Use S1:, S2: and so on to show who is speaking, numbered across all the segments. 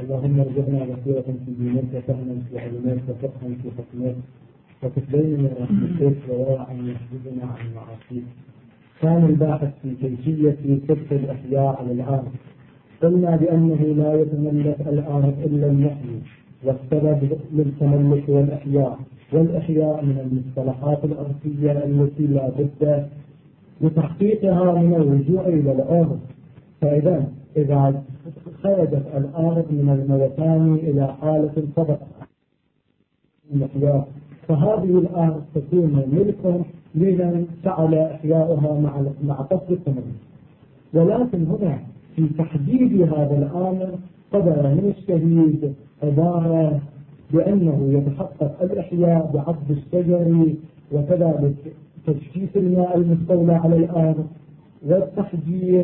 S1: اللهم ارزقنا بصيرة في دينك وفهما في علمك وفقها في حكمك وكفلين من رحمتك وورعا يحجبنا عن معاصيك. كان الباحث في كيفية كف الأحياء على الأرض. قلنا بأنه لا يتملك الأرض إلا النحي، والسبب للتملك والإحياء من المصطلحات الأرضية التي لا بد لتحقيقها من الرجوع إلى الأرض. فإذا خرجت الأرض من الموتان إلى حالة الطبق الإحياء، فهذه الأرض تكون ملكا لمن فعل إحياؤها مع قصد التملك. ولكن هنا في تحديد هذا الأمر قدر من الشهيد عبارة بأنه يتحقق الإحياء بعض الشجر، وكذلك تجفيف الماء المستولى على الأرض، والتحجير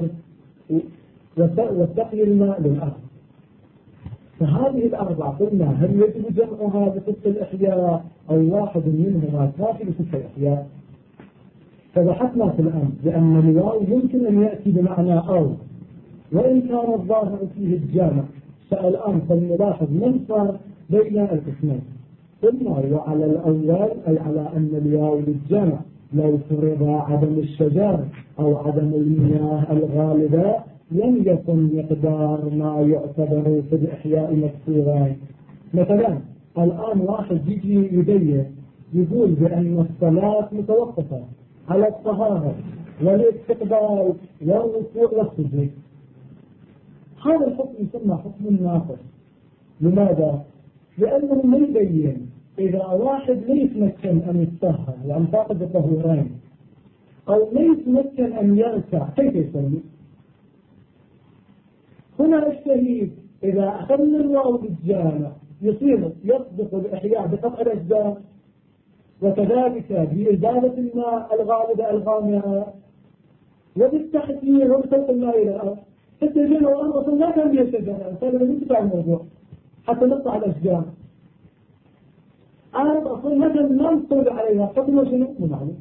S1: وسقي الماء للأرض. فهذه الأربع قلنا هل يجب جمعها بصفة الإحياء أو واحد منهما كافي بصفة الإحياء؟ فبحثنا في الأمر بأن الواو يمكن أن يأتي بمعنى أو، وإن كان الظاهر فيه الجامع. فالآن فلنلاحظ ما الفرق بين القسمين. قلنا وعلى الأول أي على أن الواو للجامع لو فرض عدم الشجر أو عدم المياه الغالبة لم يكن مقدار ما يعتبر في الإحياء مكسورا. مثلا الآن واحد يجي يبين يقول بأن الصلاة متوقفة على الطهارة والاستقبال والوقوع والسجود. هذا الحكم يسمى حكم ناقص. لماذا؟ لأنه ما يبين إذا واحد لا يتمكن أن يتطهر يعني فاقد الطهورين أو لا يتمكن أن يركع كيف يصلي؟ هنا الشهيد إذا أخذنا الواو بالجامع يصير يصدق الإحياء بقطع الأجزاء، وكذلك بإزالة الماء الغالبة الغامرة وبالتحذير وبسوق الماء إلى الأرض. التجين والأمر أصلا لا كان بيشجع فهذا من يتبع الموضوع حتى نقطع الأشجار. أرض أصلا مثلا ما نصطلع عليها حكم وشنو معلوم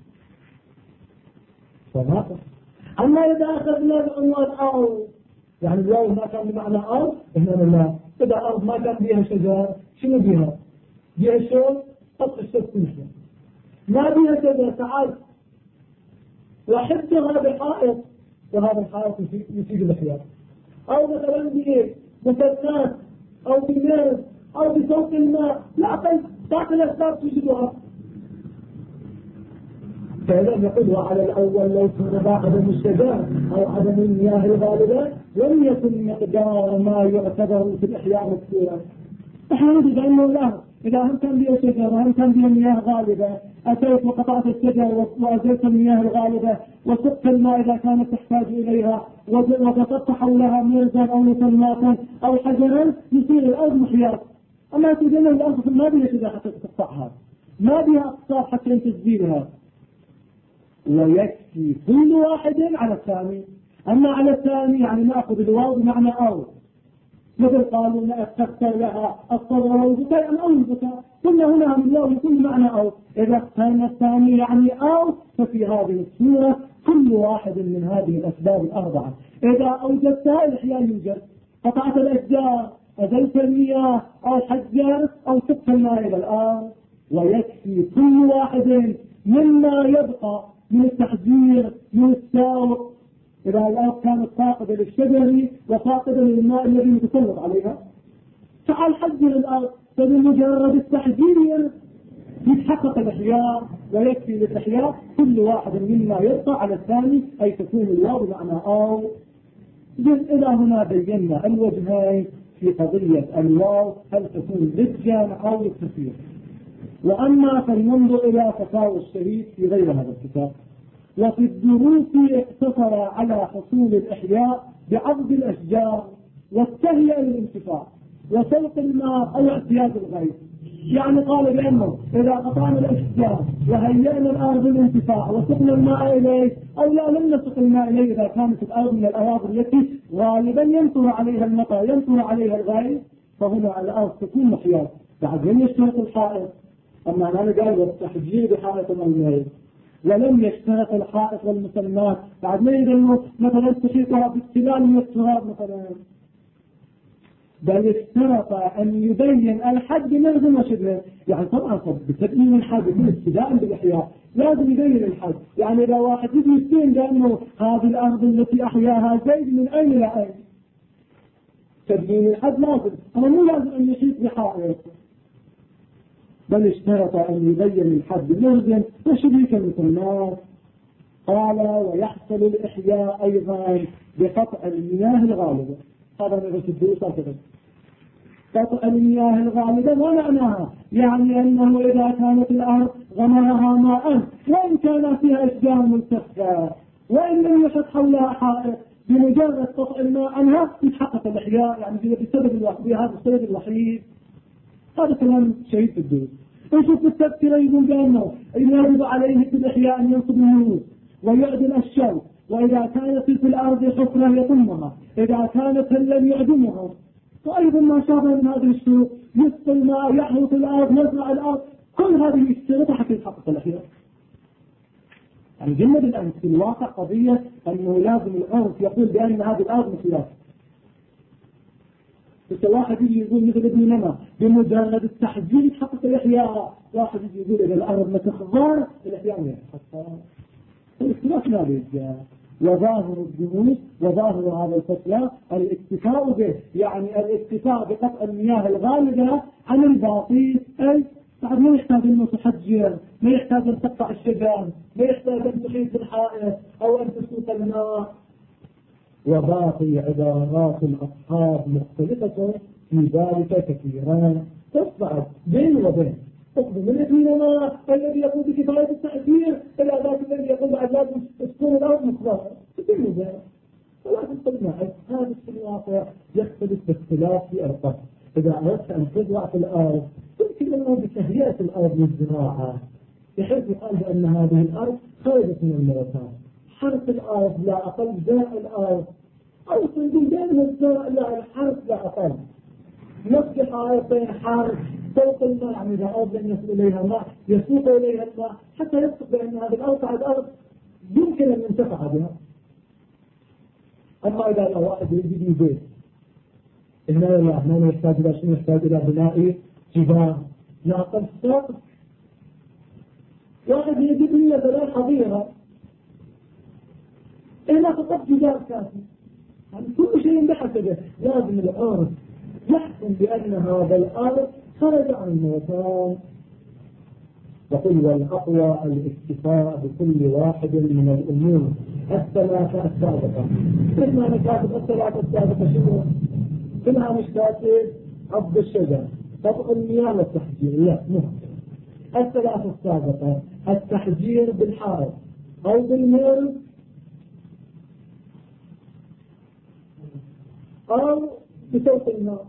S1: فناقص. أما إذا أخذنا بعنوان أو يعني الواو ما كان بمعنى أرض إحنا لا. إذا أرض ما كان بيها شجر شنو بيها؟ بيها شو؟ قطع الشجر كلها. ما بيها شجر تعال وحدها بحائط وهذا الحائط يفيد الإحياء. أو مثلا بمسدات أو بميز أو بصوت الماء لا أقل باقي الأسباب تجدها. فإذا نقول وعلى الأول لو كان عدم الشجار أو عدم المياه الغالبة لم يكن مقدار ما يعتبر في الإحياء مكسورا. احنا نجد أنه لا، إذا هم كان بها شجر وهم كان بها مياه غالبة أتيت وقطعت الشجر وأزلت المياه الغالبة وسقت الماء إذا كانت تحتاج إليها وقطعت حولها ميزا أو مسلمات أو حجرا يصير الأرض محياة. أما تجد الأرض ما بها شجر حتى تقطعها، ما بها أقطار حتى تسجيلها، ويكفي كل واحد على الثاني. أما على الثاني يعني نأخذ الواو بمعنى أو، مثل قالوا لا أستغفر لها الصبر والبكاء أو البكاء، قلنا هنا من الواو يكون بمعنى أو. إذا كان الثاني يعني أو ففي هذه الصورة كل واحد من هذه الأسباب الأربعة إذا أوجدتها الإحياء يوجد. قطعت الأشجار، أزلت المياه أو حجر أو سقت الماء إلى الأرض، ويكفي كل واحد مما يبقى من التحذير من الساوق. إذا الأرض كانت فاقدة للشجر وفاقدة للماء الذي يتسلط عليها تعال حذر الأرض، فبمجرد التحذير يتحقق الإحياء ويكفي للإحياء كل واحد مما يبقى على الثاني أي تكون الواو بمعنى أو. إلى هنا بينا الوجهين في قضية الواو هل تكون للجامع أو للكثير. وأما فلننظر إلى فتاوى الشهيد في غير هذا الكتاب. وفي الدروس اقتصر على حصول الإحياء بعض الأشجار والتهيئة للانتفاع وسوق الماء أو اعتياد الغيث. يعني قال بأنه إذا قطعنا الأشجار وهيئنا الأرض للانتفاع وسقنا الماء إليه أو لا لم نسق الماء إليه إذا كانت الأرض من الأراضي التي غالبا ينطر عليها المطر ينطر عليها الغيث فهنا الأرض تكون محياة. بعد لم يشترط الحائط، أما أنا قال والتحجير بحائط المياه، ولم يشترط الحائط والمسلمات. بعد ما يقولوا مثلا تحيطها بالسلال من التراب مثلا، بل اشترط أن يبين الحد لازم وشبه. يعني طبعا بتبيين الحد من ابتداء بالإحياء لازم يبين الحد. يعني إذا واحد يجي يستين بأنه هذه الأرض التي أحياها زيد من أين إلى أين، تبيين الحد لازم، أما مو لازم أن يحيط بحائط. بل اشترط أن يبين الحد لازم وشبه كالمثلثات. قال ويحصل الإحياء أيضا بقطع المياه الغالبة. هذا نفس الدروس كذا. قطع المياه الغالبة ما معناها؟ يعني أنه إذا كانت الأرض غمرها ماء وإن كان فيها أشجار ملتفة وإن لم يحط حولها حائط، بمجرد قطع الماء عنها يتحقق الإحياء. يعني هذا السبب الوحيد. هذا كلام شهيد في الدروس. نشوف التذكرة يقول بأنه يجب عليه في الإحياء أن ينصب النور ويعدل الشوك، وإذا كانت في الأرض حفرة يطمها، إذا كانت لم يعدمها. وأيضا ما شابه من هذه الشروط يسقي الماء، يحرث الأرض، يزرع الأرض، كل هذه الشروط حتى يتحقق الأحياء. يعني جمد الآن في الواقع قضية أنه لازم العرف يقول بأن هذه الأرض مثلها. بس واحد يجي يقول مثل ابن نما بمجرد التحذير يتحقق الإحياء، واحد يجي يقول إذا الأرض ما تخضر الإحياء ما يتحقق. الاختلاف ما بيجي. وظاهر الجموس وظاهر هذا الفتلى الاكتفاء به، يعني الاكتفاء بقطع المياه الغالبة عن الباطل. أي بعد ما يحتاج أنه تحجر، ما يحتاج أن تقطع الشجر، ما يحتاج أن تحيط بالحائط أو أن تسوق الماء. وباقي عبارات الأصحاب مختلفة في ذلك كثيران تصعد بين وبين. من الاثنين الذي يقول بكفاية التأثير إلى ذاك الذي يقول بعد لازم تكون الأرض مخضرة. تكون ذلك ولكن قلنا هذا في الواقع يختلف باختلاف في الأرض. إذا أردت أن تزرع في الأرض يمكن أنه بتهيئة الأرض للزراعة، بحيث يقال بأن هذه الأرض خرجت من المرتان، حرث الأرض لا أقل، زرع الأرض، أو تنقل بين الزرع لا الحرث لا أقل، نفس حائطين حرث فوق الماء. يعني إذا أرض لم يصل إليها ماء يسوق إليها الماء حتى يثق بأن هذه الأرض بعد أرض يمكن أن ينتفع بها. أما إذا لو واحد يجي بيت هنا ما يحتاج إلى شيء، يحتاج إلى بناء جدار لا أقل ساق. واحد يجيب لي بناء حظيرة هنا فقط جدار كافي. يعني كل شيء بحسبه. لازم الأرض يحكم بأن هذا الأرض خرج عن المكان. وقل والأقوى الاكتفاء بكل واحد من الأمور الثلاثة السابقة. كلنا نكاتب الثلاثة السابقة شنو؟ كلها مش كاتب عض الشجر، قطع المياه والتحجير. لا الثلاثة السابقة التحجير بالحائط أو بالمر أو بسوق الماء.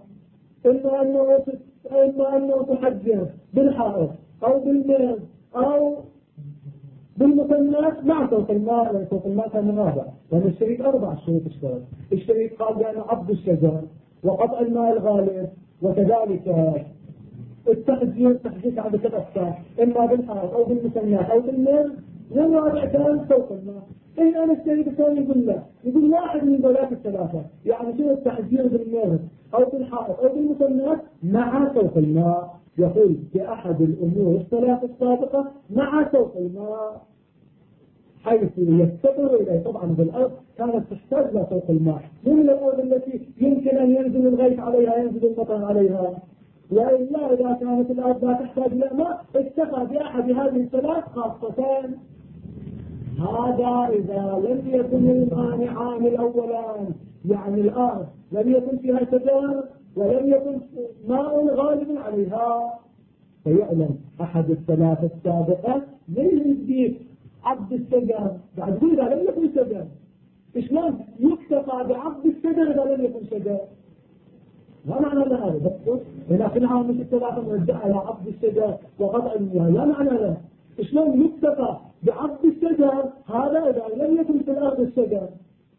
S1: إما أنه تحجر بالحائط أو بالميل أو بالمثنات مع سوق الماء. لأن سوق الماء كان رابع، لأن الشريك 4 شروط اشترط. الشريك قال بأنه عض الشجر وقطع الماء الغالب، وكذلك التحجير عند 3 أقسام، إما بالحائط أو بالمثنات أو بالميل. والرابع كان سوق الماء. إيه أنا الشريك الثاني يقول لا، يقول واحد من ذلك الثلاثة. يعني شنو التحجير بالميل أو بالحائط أو بالمثنات مع سوق الماء. يقول بأحد الأمور الثلاثة السابقة مع سوق الماء، حيث يفتقر إليه. طبعا بالأرض كانت تحتاج إلى سوق الماء، مو من الأرض التي يمكن أن ينزل الغيث عليها، ينزل المطر عليها. وإلا إذا كانت الأرض لا تحتاج إلى ماء اكتفى بأحد هذه الثلاث خاصتان. هذا إذا لم يكن المانعان الأولان، يعني الأرض لم يكن فيها شجر ولم يكن ماء غالب عليها، فيعلم أحد الثلاثة السابقة ليس يجيب عبد الشجر. بعد إذا لم يكن شجر إشلون يكتفى بعبد الشجر إذا لم يكن شجر؟ لا معنى لها هذا بس لكنها مش الثلاثة مرجعة إلى عبد الشجر وقطع المياه. لا معنى لها. إشلون يكتفى بعبد الشجر هذا إذا لم يكن في الأرض الشجر؟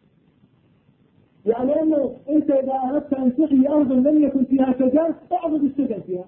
S1: يعني أنه أنت إذا أردت أن تحيي أرضا لم يكن فيها شجر اعبد الشجر فيها.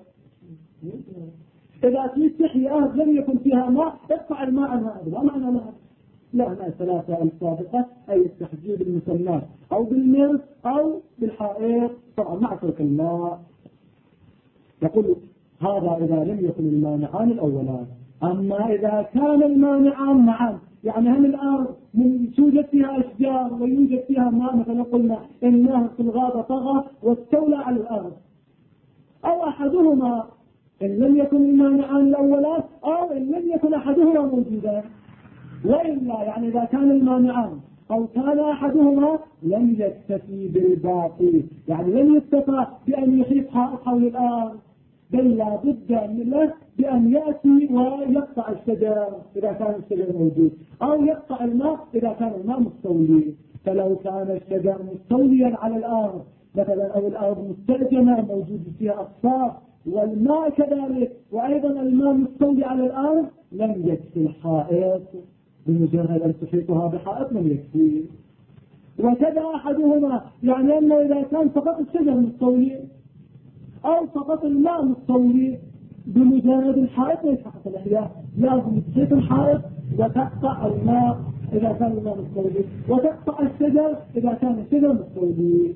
S1: إذا تريد تحيي أرض لم يكن فيها ماء ادفع الماء عنها. لا معنى لها. لا معنى الثلاثة السابقة أي التحجير بالمثنات أو بالمرس أو بالحائط طبعا مع ترك الماء. يقول هذا إذا لم يكن المانعان الأولان. أما إذا كان المانعان معا، يعني هم الأرض من توجد فيها أشجار ويوجد فيها ماء، مثلا قلنا إنه في الغابة طغى واستولى على الأرض، أو أحدهما إن لم يكن المانعان الأولان، أو إن لم يكن أحدهما موجودا. وإلا يعني إذا كان المانعان أو كان أحدهما لم يكتفي بالباقي، يعني لم يكتفى بأن يحيط حول الأرض، بل لا بد له بأن يأتي ويقطع الشجر إذا كان الشجر موجود، أو يقطع الماء إذا كان الماء مستولي. فلو كان الشجر مستوليا على الأرض مثلا، أو الأرض مستأجمة موجود فيها أقصار، والماء كذلك، وأيضا الماء مستولي على الأرض، لم يكفي الحائط، بمجرد أن تحيطها بحائط لم يكفي. وكذا أحدهما، يعني أنه إذا كان فقط الشجر مستولي أو فقط الماء مستولي، بمجرد الحائط ليس فقط الإحياء، لازم تحيط الحائط وتقطع الماء إذا كان الماء مستولي، وتقطع الشجر إذا كان الشجر مستولي.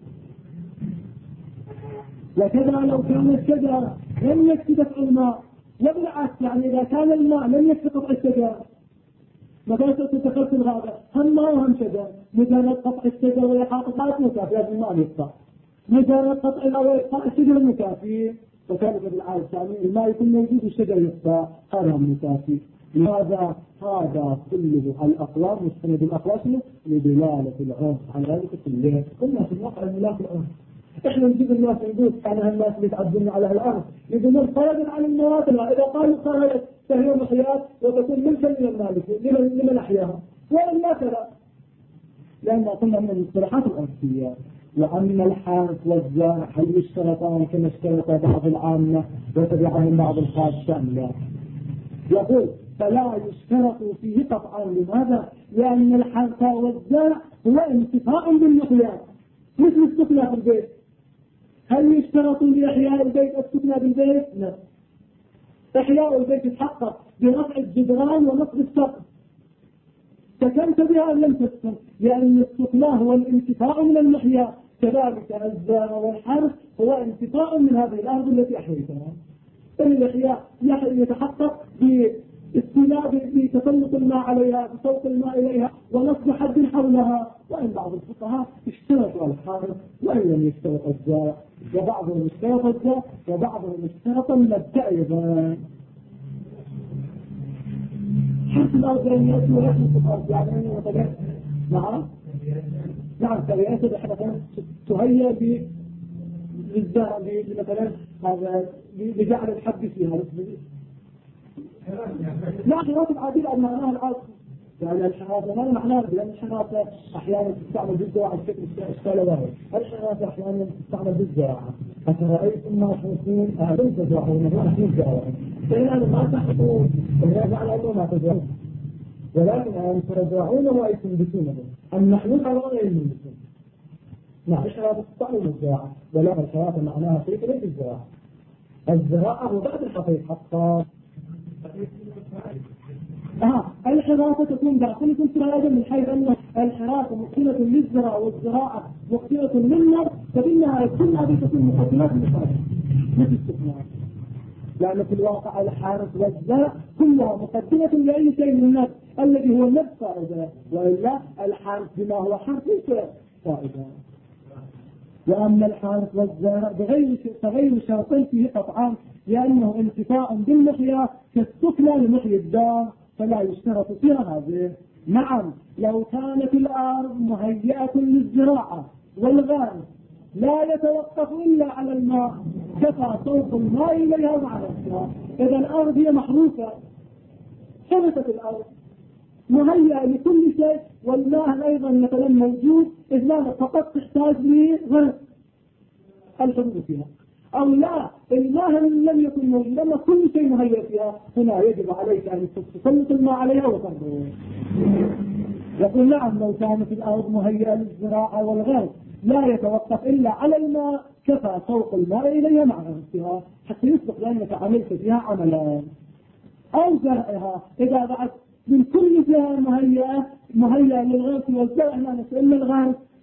S1: وكذا لو كان الشجر لم يكفي دفع الماء، وبالعكس يعني إذا كان الماء لم يكفي قطع الشجر، مثلا تدخلت الغابة هم ماء وهم شجر، مجرد قطع الشجر وإحاطة لا مكافئة بالماء يقطع، مجرد قطع الأوراق الشجر مكافي. وكذلك بالعالم الثاني الماء يكون موجود والشجر يقطع، هذا مكافي. هذا كله الأقوال مستند الأقوال لدلالة العرف على ذلك كله. قلنا في الواقع الملاك الأرض، احنا نجيب الناس نقول كان الناس بيتعذبون على الأرض يقولون خرجت عن المواد، إذا قالوا خرجت فهي محيات وتكون ملكا من المالك لمن أحياها، وإلا كذا، لأن قلنا من المصطلحات الأرضية. وأن الحارث والزارع هل يشترطان كما اشترط بعض العامة وتبعهم بعض الخاصة؟ لا. يقول فلا يشترط فيه قطعا. لماذا؟ لأن الحارث والزارع هو انتفاع بالمحيات مثل السكنى في البيت. هل يشترط لإحياء البيت السكنى بالبيت؟ لا. إحياء البيت يتحقق برفع الجدران ونصب السقف، سكنت بها أم لم تسكن، لأن السكنى هو الانتفاع من المحيا، كذلك الزارع والحرث هو انتفاع من هذه الأرض التي أحييتها. الإحياء يتحقق بتسلط الماء عليها، بسوق الماء إليها، ونصب حد حولها. وإن بعض الفقهاء اشترطوا الحرث وإن لم يشترط الزارع، وبعضهم اشترط الزارع وبعضهم اشترط المبدأ أيضا. حرث الأرض لن يأتي ويحدث في الأرض، يعني مثلا نعم فليأتي بحرث تهيأ للزارع مثلا هذا بجعل الحب فيها. لا حراسة عادلة معناها العاصفة، يعني الحراسة ما معناها، لأن الحراسة أحيانا تستعمل بالزراعة على شكل أشكال واحد، الحراسة أحيانا تستعمل بالزراعة. أفرأيتم ما تحرثون أهل تزرعون ونحن الزراعة، فإن ما تحرثون فهذا على أنه ما تزرعون، ولكن أنتم تزرعون وأي تنبتونه، النحن على غير المنبتون. نعم الحراسة تستعمل بالزراعة، ولكن الحراسة معناها شيء ليس الزراعة. الزراعة هو بعد الحقيقة حقا. الحراسة تكون داخلة سرادة، من حيث أن الحراسة مقتلة للزراعة والزراعة مقتلة للنار، فبالنهاية كل هذه تكون مقدمات للحراسة مثل استثناء، لأن في الواقع الحارس والزرع كلها مقدمة لأي شيء من النفس الذي هو النفس فائدة، وإلا الحارس بما هو حرف ليس فائدة. وأما الحارس والزارع بغير شرطين فيه قطعان، لأنه انتفاع بالمحيا كالسكنى لمحيي الدار، فلا يشترط فيها هذه. نعم لو كانت الأرض مهيئة للزراعة والغاز لا يتوقف إلا على الماء، كفى صوت الماء إليها مع نفسها. إذا الأرض هي محروسة، ثبتت الأرض مهيئة لكل شيء، والماء أيضا مثلا موجود، إذا فقط تحتاج لغرس الحدود فيها، أو لا الماء لم يكن موجود أما كل شيء مهيئ فيها، هنا يجب عليك أن تسلط الماء عليها وتنظر. يقول نعم لو كانت الأرض مهيئة للزراعة والغرس لا يتوقف إلا على الماء، كفى سوق الماء إليها مع نفسها حتى يسبق لأنك عملت فيها عملا. أو زرعها إذا بعد من كل فيها مهيئة للغرس والزرع لا نسأل الغرس،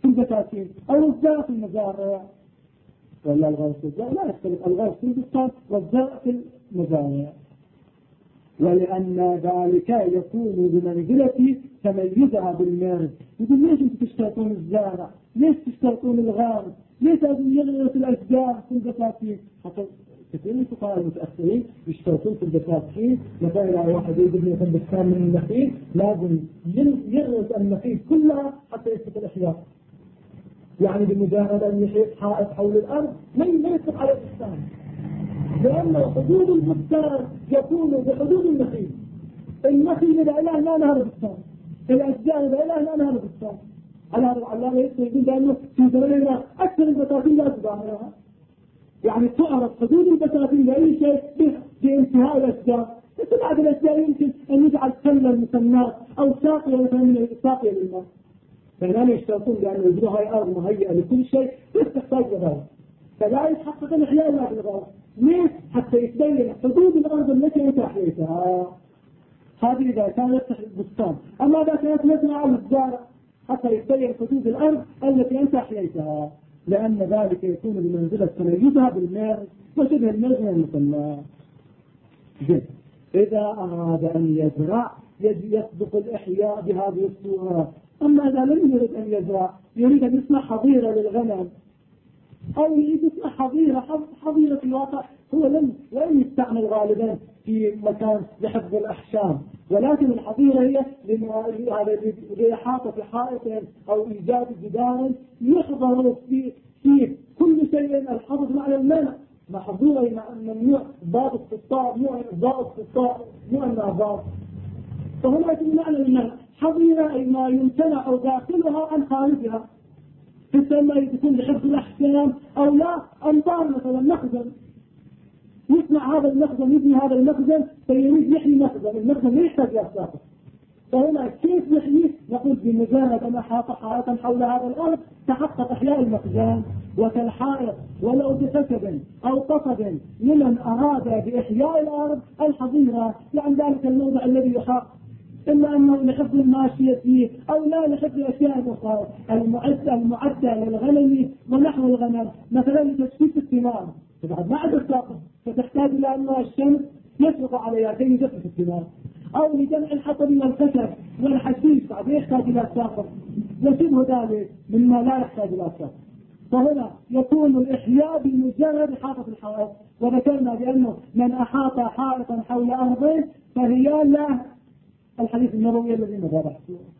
S1: في البساتين أو الزرع في المزارع. ولا الغرس في الزرع لا يختلف، الغرس في البستان والزرع في المزارع. ولأن ذلك يكون بمنزلة تميزها بالمرض. يقول ليش انتم تشترطون الزارع؟ ليش تشترطون الغارس؟ ليش لازم يغرس الأشجار في البساتين؟ حتى كثير من الفقهاء المتأخرين يشترطون في البساتين، مثلا واحد يبني في بستان من النخيل لازم يغرس النخيل كلها حتى يثبت الإحياء. يعني بمجرد أن يحيط حائط حول الأرض ما يثبت على البستان، لأن حدود البستان يكون بحدود النخيل. النخيل إذا إله لا نهر البستان، الأشجار إذا إله لا نهر البستان. على هذا العلامة يقول لأنه في زماننا أكثر البساتين لا تباعها، يعني تعرف حدود البساتين لأي شيء بانتهاء الأشجار. بعد الأشجار يمكن أن يجعل سلة مسمات أو ساقية مثلا ساقية للماء. فهنا يشترطون بأن يجروا هاي أرض مهيئة لكل شيء بس تحتاج لغاية، فلا يتحقق الإحياء إلا بالغاية. ليش؟ حتى يتبين حدود الأرض التي أنت أحييتها. هذه إذا كانت البستان. أما إذا كانت مزرعة للزارع حتى يتبين حدود الأرض التي أنت أحييتها، لأن ذلك يكون بمنزلة تميزها بالمرض وشبه المرض من المسمى. إذا أراد أن يزرع يسبق الإحياء بهذه الصورة. أما إذا لم يريد أن يزرع، يريد أن يصنع حظيرة للغنم أو يريد يصنع حظيرة في الواقع، هو لم يستعمل غالبا في مكان لحفظ الأحشام، ولكن الحظيرة هي لإحاطة حائط أو إيجاد جدار يحضر فيه كل شيء. الحفظ معنى المنع، محظورة ممنوع ضابط في الطاعة، ضابط في الطاعة معنى ضابط. فهنا يكون معنى المنع حظيرة أي ما يمتنع أو داخلها عن خارجها، تسمى تكون لحفظ الأحكام أو لا. أمطار مثلا مخزن، يصنع هذا المخزن، يبني هذا المخزن فيريد يحيي مخزن، المخزن لا يحتاج لأساسه. فهنا كيف يحييه؟ نقول بمجرد أن أحاط حائطا حول هذا الأرض تحقق إحياء المخزن. وكالحائط ولو بخشب أو قصب لمن أراد بإحياء الأرض الحظيرة، يعني ذلك الموضع الذي يحاط، إلا أنه لحفظ الماشية فيه أو لا لحفظ أشياء أخرى المعدة للغنم ونحو الغنم، مثلا لتشتيت الثمار بعد ما عاد الساقط فتحتاج إلى أن الشمس يشرق عليها كي يجفف الثمار، أو لجمع الحطب والخشب والحشيش بعد يحتاج إلى الساقط وشبه ذلك مما لا يحتاج إلى الساقط. فهنا يكون الإحياء بمجرد إحاطة الحائط. وذكرنا بأنه من أحاط حائطا حول أرضه فهي لا الحديث النبوي الذي مداره.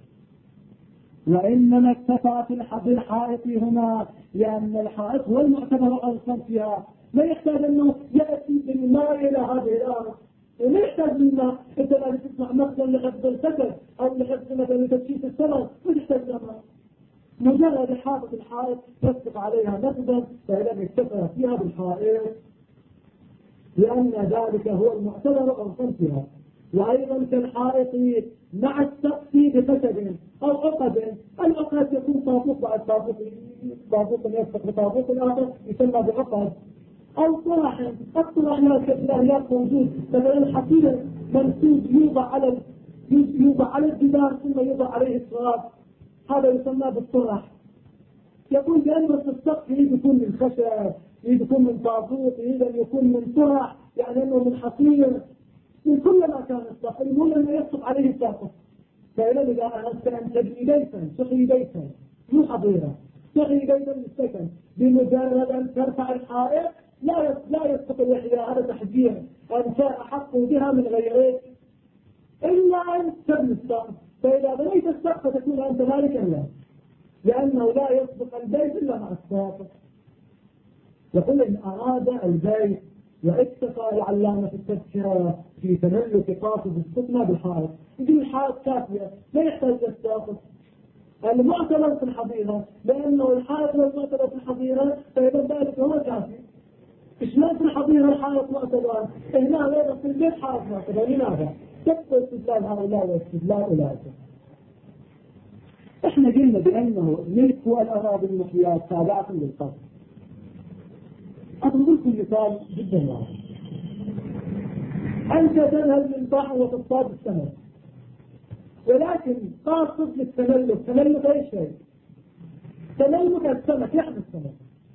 S1: وإنما اكتفى في الحائط هنا لأن الحائط هو المعتبر أصلا فيها، لا يحتاج أنه يأتي بالماء إلى هذه الأرض، ولا يحتاج بالماء. إذا لا تسمع مخزن لحفظ الفسد أو لحفظ مثلا لتجفيف الثمر ما تحتاج بالماء، مجرد حائط الحائط يسبق عليها مخزن فإذا اكتفى فيها بالحائط لأن ذلك هو المعتبر أصلا فيها. وأيضا كالحائط مع السقف بخشب أو عقد. العقد يكون طابوق بعد طابوق، طابوق يسبق بطابوق الآخر يسمى بعقد، أو طرح. الطرح لا موجود، مثلا الحصير منسوج يوضع على الجدار ثم يوضع عليه التراب، هذا يسمى بالطرح. يقول بأنه السقف يكون من خشب، يكون من طابوق، يكون من طرح، يعني أنه من حصير، من كل ما كان السقف المهم أنه يسقط عليه السقف. فإذا إذا أردت أن تبني بيتا، تحيي بيتا مو حظيرة، تحيي بيتا للسكن، بمجرد أن ترفع الحائط لا يسقط الإحياء، هذا تحذير أنت أحق بها من غيره إلا أن تبني السقف. فإذا بنيت السقف تكون أنت مالكا له، لأنه لا يسبق البيت إلا مع السقف. يقول إن أراد البيت واكتفى العلامة في التذكرة في تملك قاصد السكنة بالحائط، يقول الحائط كافية لا يحتاج للسقف. المعتبر في الحظيرة لأنه الحائط والمعتبر في الحظيرة فإذا ذلك هو كافي. إشمال في الحظيرة الحائط معتبر، هنا غير في البيت حائط معتبر. لماذا؟ تبقى استدلال هؤلاء واستدلال أولئك. احنا قلنا بأنه ملك الأراضي المحياة تابعة للقصد. أضرب لكم مثال جدا واضح. أنت تذهب للبحر وتصطاد السمك، ولكن قاصد للتملك. تملك أي شيء؟ تملك السمك يحمل السمك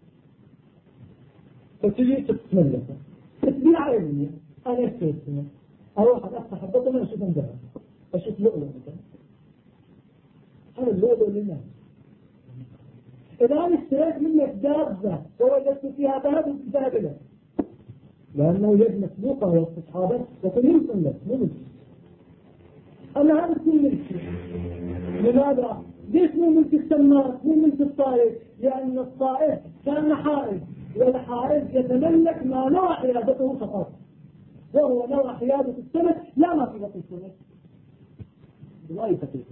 S1: فتجي تتملكه تتبيع علمية أنا اشتري السمك أروح أفتح البطن أشوف انجرها أشوف لؤلؤ مثلا هذا اللؤلؤ لله إذا أنا اشتريت منك دابة ووجدت فيها ذهب ذهب له لأنه يد مسبوقة وسط أصحابه لكن يمكن لك مو ملك أنا هذا كل ملك لماذا؟ ليش مو ملك السماك مو ملك الطائف؟ لأن الطائف كان حائز والحائز يتملك ما نوع حيادته فقط وهو نوع حيادة السمك لا ما في بطن السمك بأي تكلفة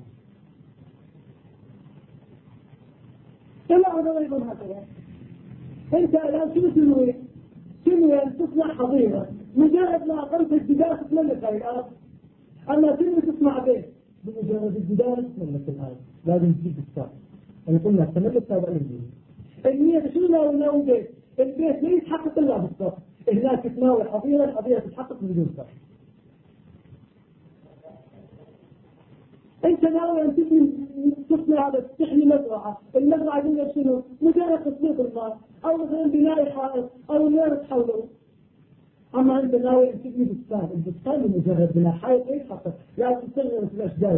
S1: إلا هذا أيضا هكذا أنت الآن شنو تنوي؟ تنوي أن تصنع حظيرة مجرد ما أقلت الجدار تتملك هاي الأرض أما تنوي تصنع بيت بمجرد الجدار تتملك الأرض لازم تجيب الساق يعني قلنا تملك هذا النية شنو ناوي بيت البيت لا يتحقق إلا بالساق هناك تتناول حظيرة الحظيرة تتحقق بدون ساق أنت ناوي أن تصنع هذا تحمي مزرعة المزرعة دي شنو مجرد تسليط الماء أو مثلا بناء حائط أو نار حوله أما أنت ناوي أن تبني بستان البستان مجرد بناء حائط إيش حقك لا تستغرق في الأشجار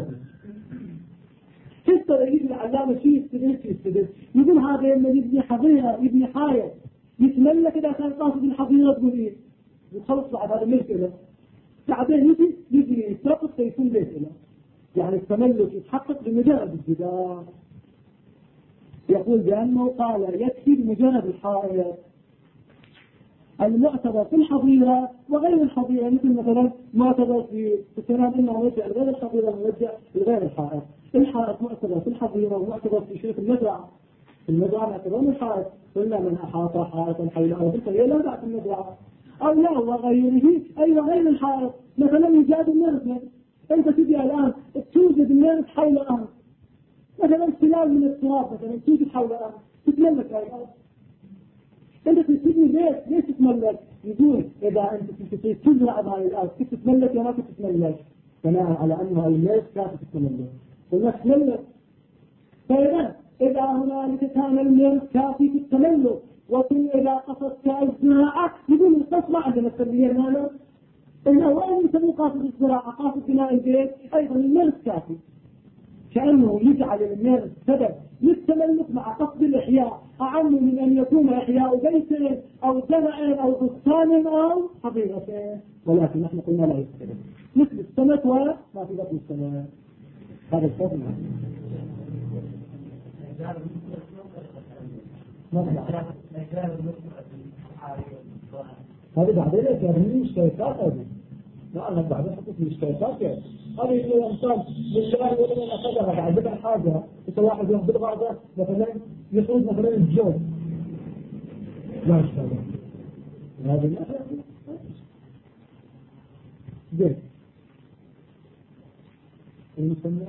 S1: حتى يجي العلامة شيء يستدل يقول هذا لما يبني حظيرة يبني حائط يتملك إذا كان قاصد الحظيرة تقول إيه وخلص بعد هذا ملك له بعدين يجي يترقص فيكون بيت له يعني التملك يتحقق بمجرد الجدار يقول بأنه قال يكفي بمجرد الحائط المعتبر في الحظيرة وغير الحظيرة مثل مثلا معتبر في السنة إنه موجع غير الحظيرة وموجع لغير الحائط الحائط معتبر في الحظيرة ومعتبر في شريك المزرعة المزرعة معتبرون الحائط قلنا من أحاط حائطا حول أرض فهي لا بعد المزرعة أو لا وغيره أي وغير الحائط مثلا يجاد النرد أنت تجي الآن توجد الناس حول الأرض مثلا سلال من التراب مثلا توجد حول الأرض تتملك هاي الأرض أنت تبني بيت ليش تتملك؟ يقول إذا أنت تزرع بهاي الأرض كيف تتملك وما كيف تتملك بناء على أنه هاي الناس كيف تتملك والناس تتملك فإذا إذا هنالك كان الناس كافي في التملك وكل إذا قصدت الزراعة يقول القصة عندنا التنمية ماله إنه وين يسمي قاصد الزراعة قاصد بناء البيت أيضا المال كافي كأنه يجعل المال سبب للتملك مع قصد الإحياء أعم من أن يكون إحياء بيت أو زرع أو بستان أو حظيرة ولكن نحن قلنا لا يستمر مثل السمك وما في بطن السمك هذا الصوت هذه بعدين يعني اشتراكات هذه لا أنا بعدين حطيت الاشتراكات يعني هذه الإنسان لله ولمن أخذها بعد بدأ حاجة إذا واحد يوم بالغابة مثلا يخرج مثلا الجو لا اشتراك هذه لا زين المسمى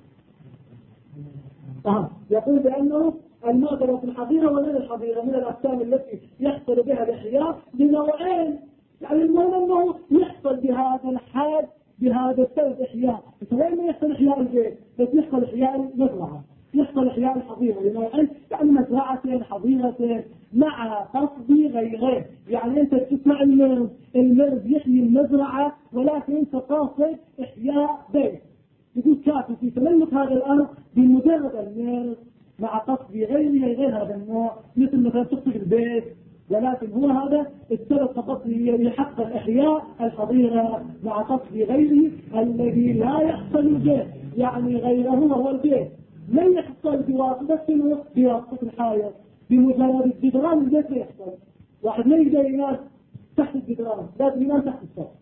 S1: يقول بأنه المعتبر في الحظيرة وغير الحظيرة من الأقسام التي يحصل بها الإحياء لنوعين يعني المهم أنه يحصل بهذا الحال بهذا السبب إحياء وين ما يحصل إحياء البيت بس يحصل إحياء المزرعة يحصل إحياء الحظيرة لنوعين يعني مزرعة حظيرة مع قصد غيره يعني أنت تسمع المرض يحيي المزرعة ولكن أنت قاصد إحياء بيت يقول كافي في تملك هذا الأرض بمجرد المرض مع قصد غير هذا النوع مثل مثلا تقصد البيت ولكن هو هذا السبب فقط لحق الإحياء الحظيرة مع قصد غيره الذي لا يحصل البيت يعني غيره هو البيت لا يحصل بواسطة بواسطة الحائط بمجرد الجدران البيت لا يحصل واحد لا يقدر ينام تحت الجدران لازم ينام تحت السقف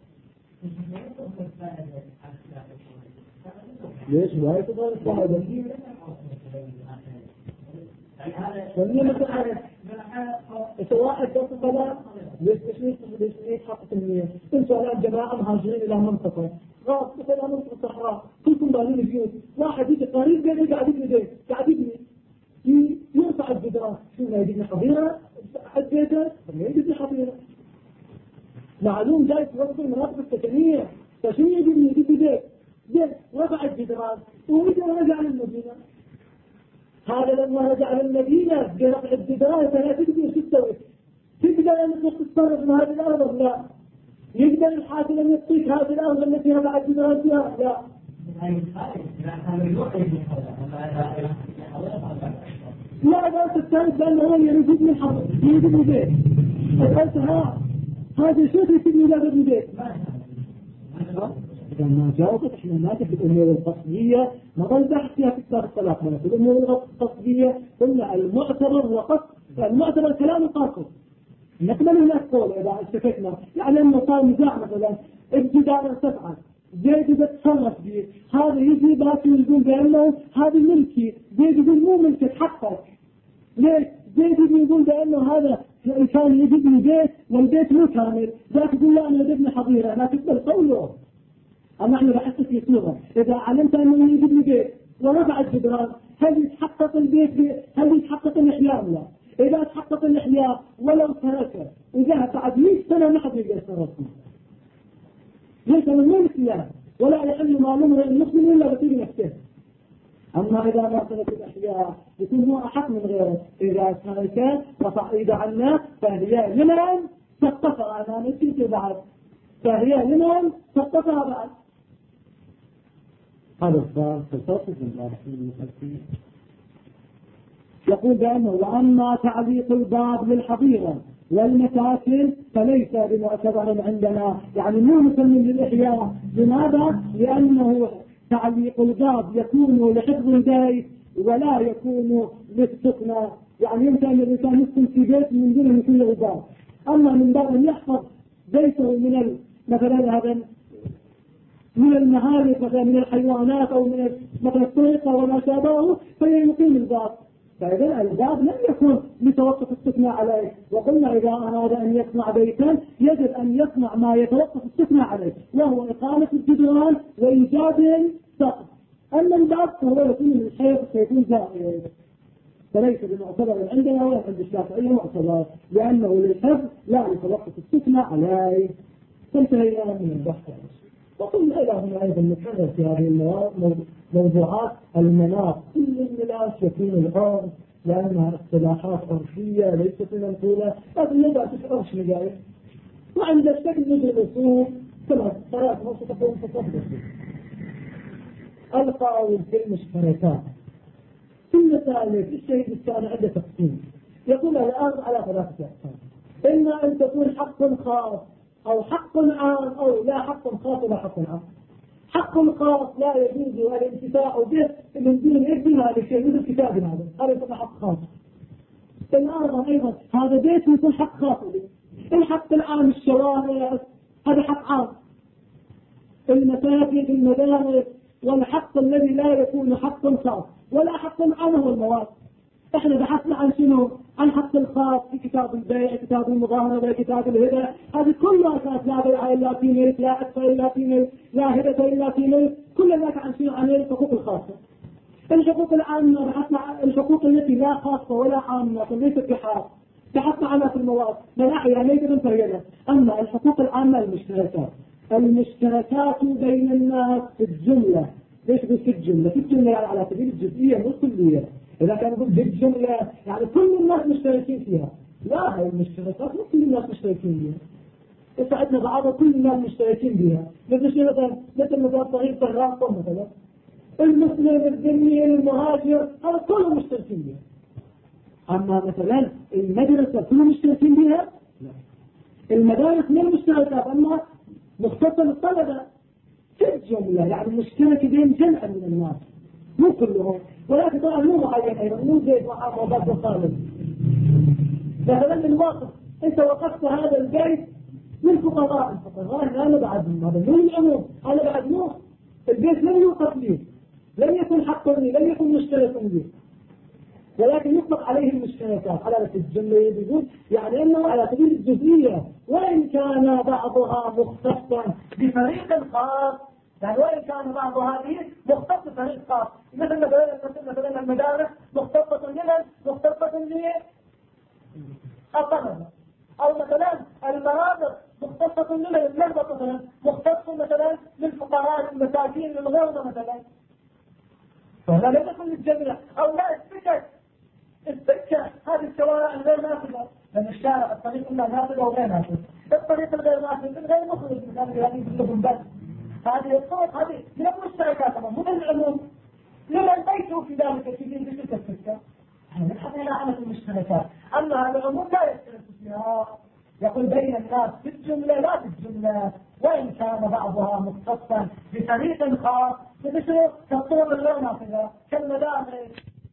S1: ليش ما يتغير الصعدة واللي مثلا إذا واحد قصد طبعا ليش حقق النية انتوا الآن جماعة مهاجرين إلى منطقة غاص مثلا منطقة صحراء كلكم بالين البيوت واحد يجي قريب بيني قاعد يبني يرفع الجدران شو ما يجيبني حظيرة حد بيته ما يجيبني حظيرة معلوم جاي في وقت المناطق السكنية فشو يجيب بيت رفع الجدران ومتى رجع للمدينة هذا لما رجع للمدينة برفع الجدران فلا تقدر شو تسوي؟ تقدر أنك تتصرف من هذه الأرض؟ لا. يقدر الحاكم أن يعطيك هذه الأرض التي رفع الجدران فيها؟ لا. لا بأس الثالث بأنه هو يريد من حظ يريد من بيت. قلت هذا شو تبني له ابن بيت؟ إذا ما جاوبت إحنا ناتي في الأمور القصدية نظل بحث فيها في كتاب الطلاق. في الأمور القصدية قلنا المعتبر وقصد المعتبر كلام القاصد نقبل هناك قول إذا استفدنا يعني أنه صار نزاع مثلا ابتداء ارتفعت زيد بتصرف به هذا يجي باكي يقول بأنه هذا ملكي زيد يقول مو ملكك حقك. ليش؟ زيد يقول بأنه هذا كان يجبني بيت والبيت مو كامل ذاك يقول لا أنا يجبني حظيرة لا تقبل قوله. أما احنا بحثت في صورة إذا علمت أنه يجبني بيت ورفع الجدران هل يتحقق البيت هل يتحقق الإحياء؟ لا. إذا تحقق الإحياء ولو تركه وجاء بعد 100 سنة ما حد يقدر يتصرف ليس من ملك الله ولا يحل معلومه المسلم إلا بطيب نفسه. أما إذا ما كانت الأحياء يكون هو أحق من غيره إذا تركه وصعيد عنه فهي لمن تقطع أنا نسيت بعد فهي لمن تقطع بعد. هذا الصار في الفصل من الرحيم المخلصين يقول بأنه وأما تعليق الباب للحظيرة والمساكن فليس بمعتبر عندنا يعني مو مسلم للإحياء. لماذا؟ لأنه تعليق الباب يكون لحفظ البيت ولا يكون للسكنى. يعني يمكن أن الإنسان يسكن في بيت من دون أن يكون له باب. أما من باب أن يحفظ بيته من مثلا هذا من المهالك مثلا من الحيوانات أو من مثلا السرقة وما شابهه فيقيم الباب. فإذا الباب لم يكن لتوقف السكنى عليه. وقلنا إذا أراد أن يصنع بيتا يجب أن يصنع ما يتوقف السكنى عليه وهو إقامة الجدران وإيجاد السقف. أما الباب فهو يكون من الحيض سيكون جائز فليس بمعتبر عندنا ولا عند الشافعية معتبر لأنه للحفظ لا لتوقف السكنى عليه. فانتهينا من البحث. وقلنا إلى هنا أيضا نكرر في هذه موضوعات المناط كل الملاش يكون الأرض لأنها اصطلاحات عرفية ليست منقولة لكن نضع تشعرش مجاية وعند الشكل نجد الأصول كما قرأت نصف تقول تصدق القاول في المشتركات كل ذلك الشيء الثاني عنده تقسيم. يقول الأرض على 3 أقسام إما أن تكون حق خاص أو حق عام أو لا حق خاص ولا حق عام. حق خاص لا يجوز الانتفاع به من دون إذن هذا الشيء مثل كتابنا هذا يكون حق خاص. الأرض أيضا هذا بيت يكون حق خاص به. الحق العام الشوارع هذا حق عام. المساجد المدارس والحق الذي لا يكون حق خاص ولا حق عام هو المواد. احنا بحثنا عن شنو؟ عن حق الخاص في كتاب البيع كتاب المظاهرة كتاب الهبة. هذه كلها كانت لا بيع إلا في ملك لا عتق إلا في ملك لا هبة إلا في ملك كل ذلك عن شنو؟ عن الحقوق الخاصة. الحقوق العامة بحثنا عن الحقوق التي لا خاصة ولا عامة ليست بحاجة بحثنا عنها في المواد مناحية ليس منفردة. أما الحقوق العامة المشتركات بين الناس في الجملة. ليش في الجملة؟ في الجملة يعني على سبيل الجزئية مو كلية. إذا كان يقول بالجملة يعني كل الناس مشتركين فيها. لا هي المشتركات مو كل الناس مشتركين فيها. إسعدنا بعضها كل الناس مشتركين بها. مثل طريق الرابطة مثلا المسلم الذمي المهاجر هذا كلهم مشتركين بها. أما مثلا المدرسة كلهم مشتركين بها؟ لا. المدارس من المشتركات أما مختصة للطلبة في الجملة يعني مشترك بين جمع من الناس مو كلهم. ولكن طبعا مو معين أيضا مو زي محمد وخالد. فهذا الواقع أنت وقفت هذا البيت للفقراء. الفقراء لا بعد هذا مو العموم هذا بعد مو البيت لم يوقف لي لم يكن حقا لي لم يكن مشتركا لي ولكن يطلق عليه المشتركات على الجملة يقول يعني أنه على سبيل الجزئية وإن كان بعضها مختصا بفريق خاص. يعني وإن كان بعض هذه مختص بفريق خاص مثلا المدارس مختصة لمن؟ مختصة للطلبة. أو مثلا المرافق مختصة لمن؟ المرضى مثلا مختص مثلا للفقراء المساكين للغربة مثلا. فهنا لم يكن للجميع أو لا السكة هذه الشوارع الغير نافذة، لأن الشارع الطريق إلا نافذة وغير نافذة، الطريق الغير نافذة غير مخرج مثلا يعني يجلبهم بس. هذه الطرق هذه من المشتركات مو من العموم، لمن بيته في ذلك الشيء في تلك السكة نبحث إلى عمل المشتركات. أما هذا العموم لا يشترك فيها، يقول بين الناس في الجملة لا في الجملة، وإن كان بعضها مختصا بطريق خاص مثل كالطرق الغير نافذة كالمدارس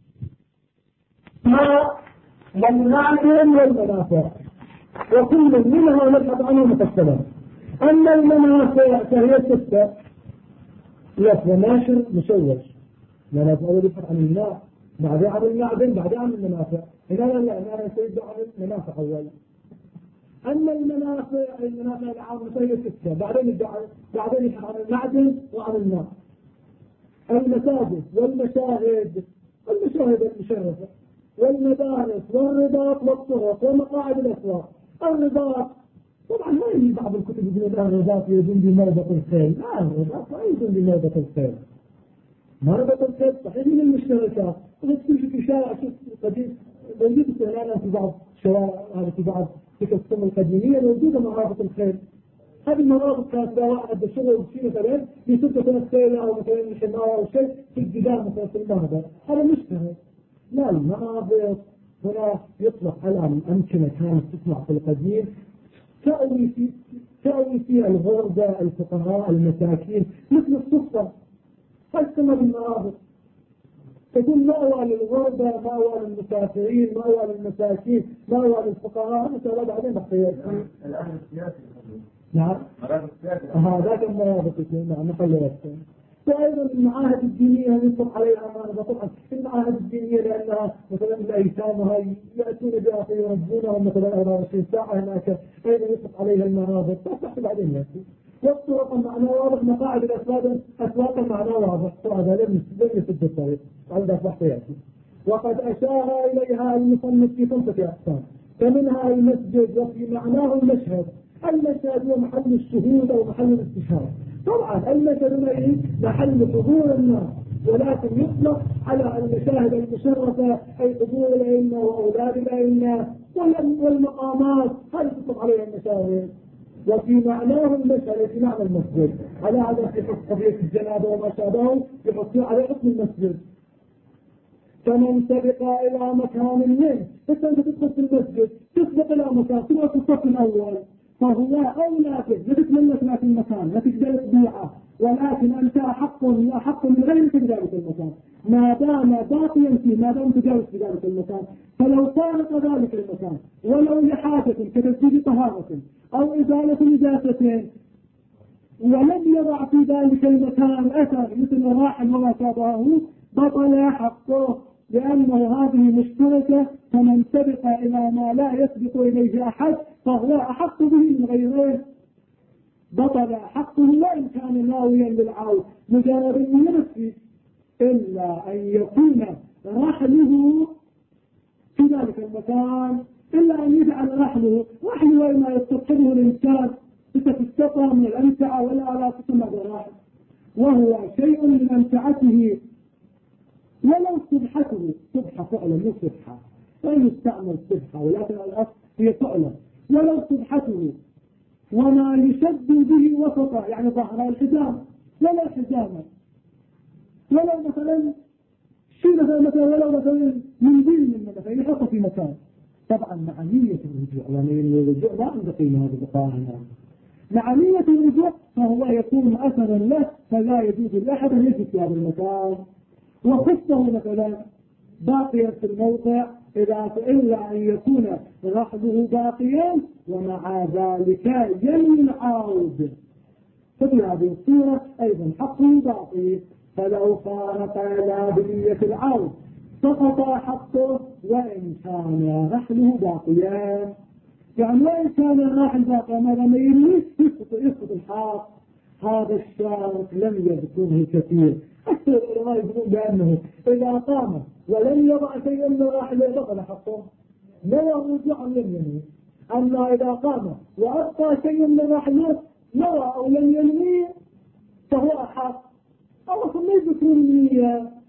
S1: والمعادن والمنافع، وكل منها نبحث عنه مفصلا. أما المنافع فهي ستة: لفظ ناشر مشوش، منافع أول يبحث عن الماء، بعدين عن المعدن، بعدين عن المنافع. هنا لا أنا سيبدأ عن المنافع أولا. أما المنافع العامة فهي ستة، بعدين يبحث عن المعدن وعن الماء. المساجد والمشاهد، المشاهد المشرفة والمدارس والرباط والطرق ومقاعد الأسواق. الرباط طبعا ما يجي بعض الكتب يقول الرباط يزن بمربط الخيل، لا الرباط ما يزن بمربط الخيل. مربط الخيل صحيح من المشتركات، وتمشي في شارع قديم موجود استهلالا في بعض الشوارع، هذا في بعض تلك السنة القديمية موجودة مرابط الخيل. هذه المرابط كانت واحد بالشغل وشيء مثلا في سلطة الخيل أو مثلا الحمار أو شيء في الجدار مثلا في المربط، هذا مشترك. لا المرابط هنا يطلق على أمكنة كانت تصنع في القديم تأوي فيها الغربة الفقراء المساكين مثل الصفة، هل تسمى بالمرابط، تكون مأوى للغربة، مأوى للمسافرين، مأوى للمساكين، مأوى للفقراء. مثلا بعدين بقيت
S2: الآن السياسي.
S1: نعم هذا كان مرابط. نعم نخلي وأيضا المعاهد الدينية يطلق عليها مرابط. طبعا المعاهد الدينية لأنها مثلا الأيتام يأتون بها فيربونهم مثلا 24 ساعة هناك، أيضا يطلق عليها المرابط. تحت بعدين يأتي والطرق المعنى واضح، مقاعد الأسواق المعنى واضح، وهذا لم يسد الطريق عند بحث يأتي. وقد أشار إليها المصنف في 5 أقسام، فمنها المسجد وفي معناه المشهد. المشهد هو محل الشهود أو محل الاستشهاد. طبعا المشهد محل حضور الناس، ولكن يطلق على المشاهد المشرفة أي حضور الأئمة وأولاد الأئمة والمقامات، هذه تطلق عليها المشاهد. وفي معناه المشهد في معنى المسجد، على هذا في حكم قضية الجنابة وما شابهه يحطون على حكم المسجد. فمن سبق إلى مكان منه، فأنت تدخل في المسجد تسبق إلى مكان تبقى في الصف الأول، فهو أولى به، لا تتملك لك المكان، لا تقدر تبيعه، ولكن أنت أحق من غيرك في ذلك المكان ما دام باقيا فيه، ما دام تجاوز في ذلك المكان. فلو فارق ذلك المكان ولو لحاجة كتسجيل طهارة أو إزالة نجاسة ولم يضع في ذلك المكان أثر مثل راحل وما شابهه، بطل حقه، لأنه هذه مشتركة. فمن سبق إلى ما لا يسبق إليه أحد فهو أحق به من غيره، بطل حقه وإن كان ناويا للعود مجرد ينفي، إلا أن يكون رحله في ذلك المكان، إلا أن يجعل رحله وما يستطيعه الإنسان تتستطع من الأمتعة والآلات تسمى بالرحل، وهو شيء من أمتعته. ولو سبحته، سبحة فعلا مو سبحة، وإن يستعمل سبحة ولكن الأصل هي فعلا. ولو سبحته وما يشد به وسطا، يعني ظهر الحجامة، ولا الحجامة، ولو مثلا شيء مثلا ولو مثلا منديل من مثلا يحطه في مكان. طبعا مع نية الرجوع، يعني الرجوع لا عند قيمة هذا بقاء مع نية الرجوع، فهو يكون أثرا له، فلا يجوز لأحد أن يجلس في هذا المكان. وخصه مثلا باقيا في الموقع إلا أن يكون رحله باقيا ومع ذلك ينوي العود، ففي هذه الصورة أيضا حقه باقي. فلو فارق لا بنية العود سقط حقه وإن كان رحله باقيا، يعني وإن كان الراحل باقيا ماذا ما ينوي يسقط الحق. هذا الشرط لم يذكره كثير. أكثر العلماء يقولون بأنه إذا قام ولم يضع شيئا من راحله بطل حقه، نوى رجوعا لم ينوي. أما إذا قام وأبقى شيئا من راحله نوى أو لم ينوي فهو أحق. أو ما يذكرون النية،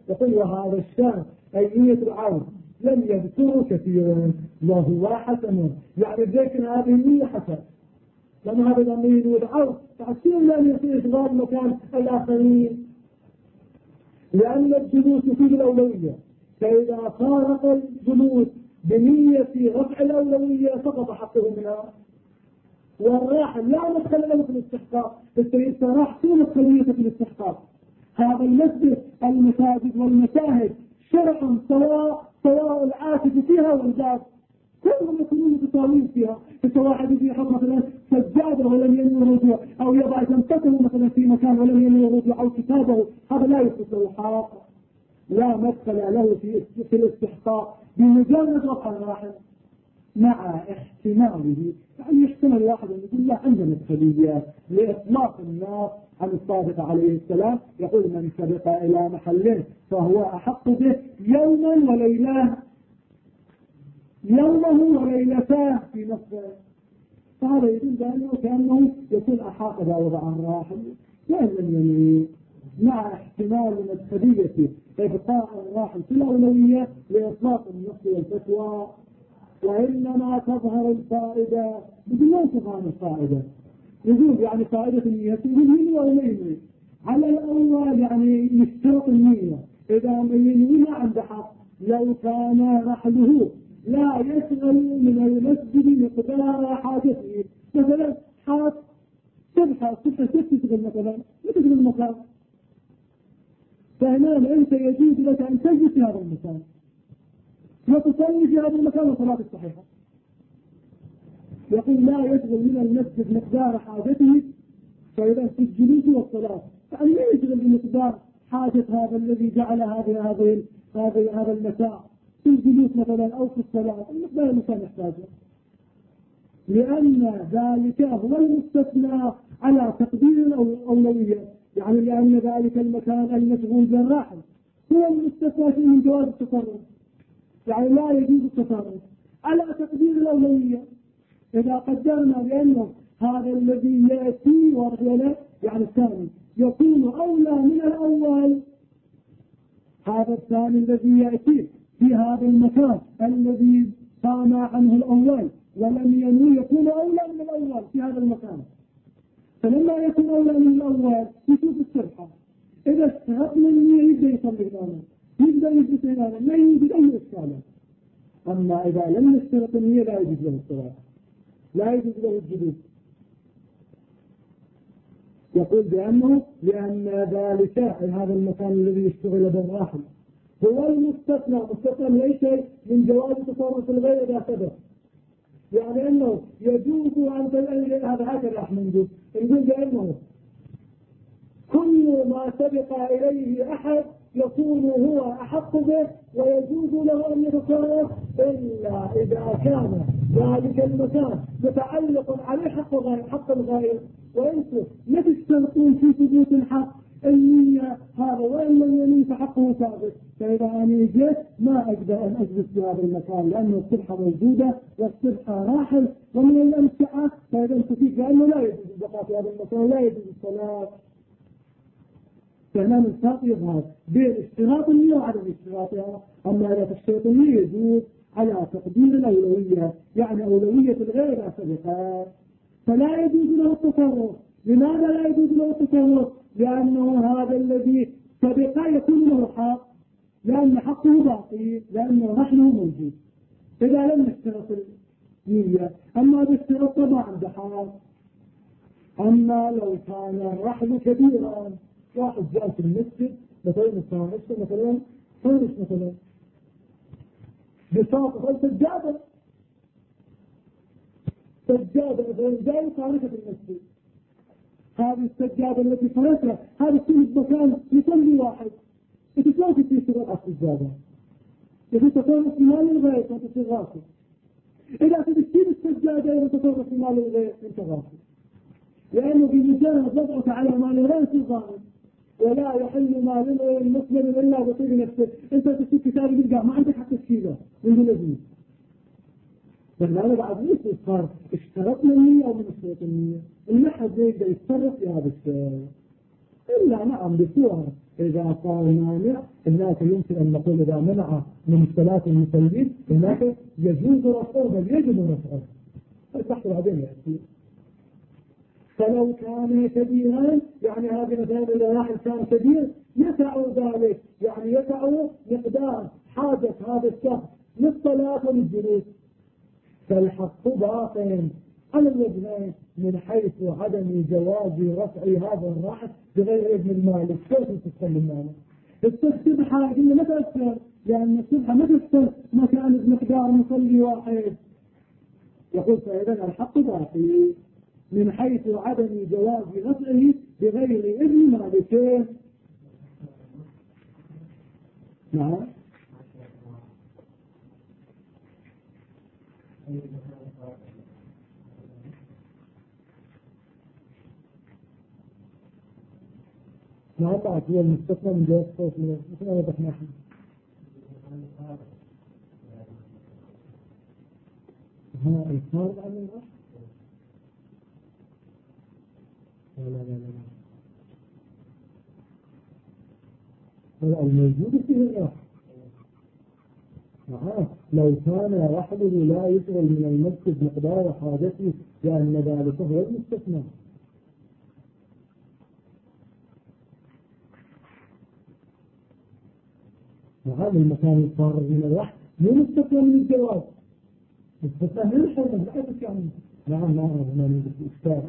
S1: يقول وهذا الشان أي نية العون لم يذكروا كثيرا وهو حسن، يعني ذكر هذه النية حسن، لأن هذا الأمر يدعو تعسين لأن يصير إشغال مكان الآخرين، لأن الجلوس فيه الأولوية، فإذا فارق الجلوس بنية رفع الأولوية سقط حقه منها. والراحل لا مدخل له في الاستحقاق، فالراح شو مدخلية في الاستحقاق؟ هذا المسجد المساجد والمشاهد شرع سواء العاكف فيها والجاد كلهم يكونون متساويين فيها، فواحد يجي يحط مثلا سجاده ولم ينوي الرجوع، او يضع شنطته مثلا في مكان ولم ينوي الرجوع، او كتابه، هذا لا يثبت له حق، لا مدخل له في الاستحقاق بمجرد وقع الراحل، مع احتماله، يعني يحتمل واحد ان يقول لا عندنا مدخليه لاطلاق الناس عن الصادق عليه السلام، يقول من سبق الى محله فهو احق به يوما وليله، يومه وليلتاه في نفسه، فهذا يدل بأنه كأنه يكون أحاط إذا وضع الراحل وإن لم ينوي، مع احتمال مدخلية إبقاء الراحل في الأولوية لإطلاق النص والفتوى. وإنما تظهر الفائدة بدون تظهر الفائدة، يقول يعني فائدة النية يقول وإليه على الأول، يعني يشترط النية، إذا من ينويها عند حق لو كان رحله لا يشغل من المسجد مقدار حاجته، مثلا حاط سبحة تشتغل مثلا وتشغل المكان، فهنا أنت يجوز لك أن تجلس في هذا المكان وتصلي في هذا المكان الصلاة الصحيحة. يقول لا يشغل من المسجد مقدار حاجته، فإذا في الجلوس والصلاة يعني لا يشغل بمقدار حاجة هذا الذي جعل هذا المساء في الجلوس مثلا أو في الصلاة، المقدار المكان يحتاجه، لأن ذلك هو المستثنى على تقدير الأولوية، يعني لأن ذلك المكان المشغول بالراحل هو المستثنى فيه من جواز التصرف، يعني لا يجوز التصرف على تقدير الأولوية. إذا قدرنا بأنه هذا الذي يأتي ورحله يعني الثاني يكون أولى من الأول، هذا الثاني الذي يأتي في هذا المكان الذي قام عنه الأول ولم ينوي يكون أولى من الأول في هذا المكان، فلما يكون أولى من الأول يشوف السرحة، إذا استهد من النية يبدأ يصلي الآن، يبدأ يجلس الآن، ما يوجد أي إشكال. أما إذا لم يشترط النية لا يجوز له الصلاة، لا يجوز له الجلوس. يقول بأنه لأن ذلك هذا المكان الذي يشتغل بالراحل هو المستثنى، مستثنى من أي شيء من جواز تصرف الغير إذا سبق، يعني أنه يجوز أن هذا هكذا احنا نقول بأنه كل ما سبق إليه أحد يكون هو أحق به ويجوز له أن يتصرف، إلا إذا كان ذلك المكان متعلق عليه حق الغير، وأنتم لا تشترطون في ثبوت الحق النية هذا، وإن لم ينوي فحقه ثابت، فإذا أنا جئت ما أقدر أن أجلس في هذا المكان لأنه السبحة موجودة والسبحة راحل ومن الأمتعة، فإذا أنت فيك لأنه لا يجوز البقاء في هذا المكان، لا يجوز الصلاة. فهنا الفرق يظهر بين اشتراط النية وعدم اشتراطها. أما إذا تشترط النية يجوز على تقدير الأولوية، يعني أولوية الغير سبقا، فلا يجوز له التصرف. لماذا لا يجوز له التصرف؟ لأنه هذا الذي سبق يكون له حق، لأن حقه باقي، لأنه رحله موجود إذا لم يشترط النية. أما إذا اشترط ما عنده حق. أما لو كان الرحل كبيرا، واحد جاء في المسجد مثلا الساعة مثلا فارس مثلا بساطة أو سجادة مثلا جاء فارسة في المسجد، هذه السجادة التي فرسها هذه كل مكان يصلي واحد، انت شلون تشتري شراء السجادة؟ إذا تصرف في مال الغير فأنت تصير غاصب، إذا تشتري السجادة إذا تصرف في مال الغير أنت غاصب، لأنه بمجرد وضعك على مال الغير تصير غاصب، ولا يحل مال المسلم إلا بطيب نفسه. أنت تشتري كتاب بالقاع ما عندك حق تشتريه من دون أجنبي، بل أنا بعد ليش الفرق اشترطنا النية أو من اشترط النية؟ المحد يقدر يتصرف في هذا الشيء إلا نعم بصور إذا قال مانع هناك يمكن أن نقول إذا منع من الصلاة المصلين هناك يجوز رفعه بل يجب رفعه. البحث بعدين يأتي. فلو كان كبيرا يعني هذه مثلا إذا واحد كان كبير يسع ذلك، يعني يسع مقدار حاجة هذا الشخص للصلاة وللجلوس، فالحق باق على الوجهين من حيث عدم جواز رفع هذا الرأس بغير إذن المالك. كيف تستلم المالك؟ السبحة قلنا ما تأثر، لأن السبحة ما تأثر مكان مقدار مصلي واحد. يقول فإذا الحق باقي من حيث عدم جواز رفعه بغير إذن مالك. نعم. نعم بعد هو المستثنى من جواز صوت مثل ما وضحنا احنا. ها الفارض عن الرفع؟ لا الموجود فيه الرفع. لو كان وحده لا يشغل من المسجد مقدار حاجته لأن ذلك هو المستثنى. وهذا المكان الفارغ من الوحد مو مستثنى من الجواز، مستثنى من الحرمة لا يعني. نعم نعم هنا نوجد إشكال.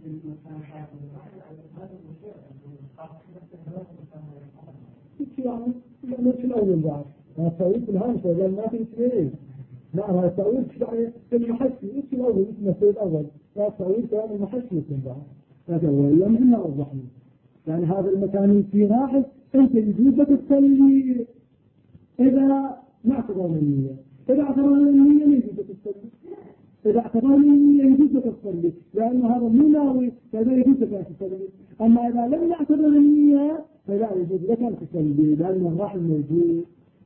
S1: يعني مش الأول بعد التأويل في الهامشة قال ما في شيء. نعم هذا التأويل في المحشي مش الأول مش المسؤول الأول، لا التأويل كان المحشي يكون بعد. هذا هو اللي مهنا وضحنا. يعني هذا المكان في راحل أنت يجوز لك تصلي إذا ما اعتبرنا النية. إذا اعتبرنا النية ما يجوز لك تصلي. إذا اعتبرنا النية يجوز لك تصلي لأن هذا مو ناوي فلا يجوز لك تصلي. أما إذا لم يعتبر النية فلا يجوز لك أن تصلي لأن الرحم موجود.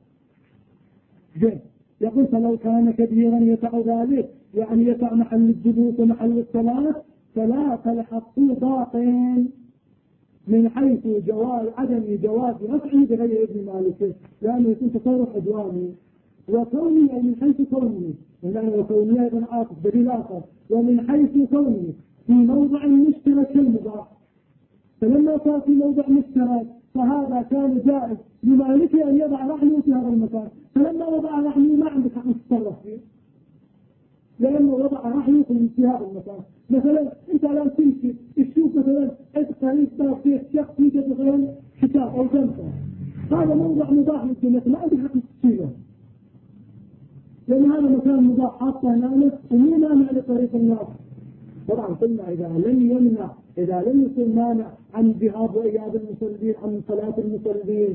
S1: يقول فلو كان كبيرا يسع ذلك يعني يسع محل الجلوس ومحل الصلاة فالحق باطن من حيث جواز عدم جواز رفعه بغير إذن مالك لأنه يكون تصرف عدواني. وكونه من حيث كونه لأنه وكونه أيضا عاطف دليل آخر. ومن حيث كونه في موضع مشترك كالمضاف، فلما صار في موضع مشترك فهذا كان جائز لمالك أن يضع رحمه في هذا المكان. فلما وضع رحمه ما عندك حق تتصرف فيه لأنه وضع رحمه في هذا المكان. مثلا أنت الآن تمشي تشوف مثلا قريب صار فيه شخص يوجد مثلا حساب أو جنسة، هذا موضع مضاح للجنة ما عندك حق تشيله لأن هذا مكان مضاح حاطه هنا ومو مانع لطريق الناس. طبعا قلنا إذا لم يكن مانع عن ذهاب وإياب المصلين عن صلاة المصلين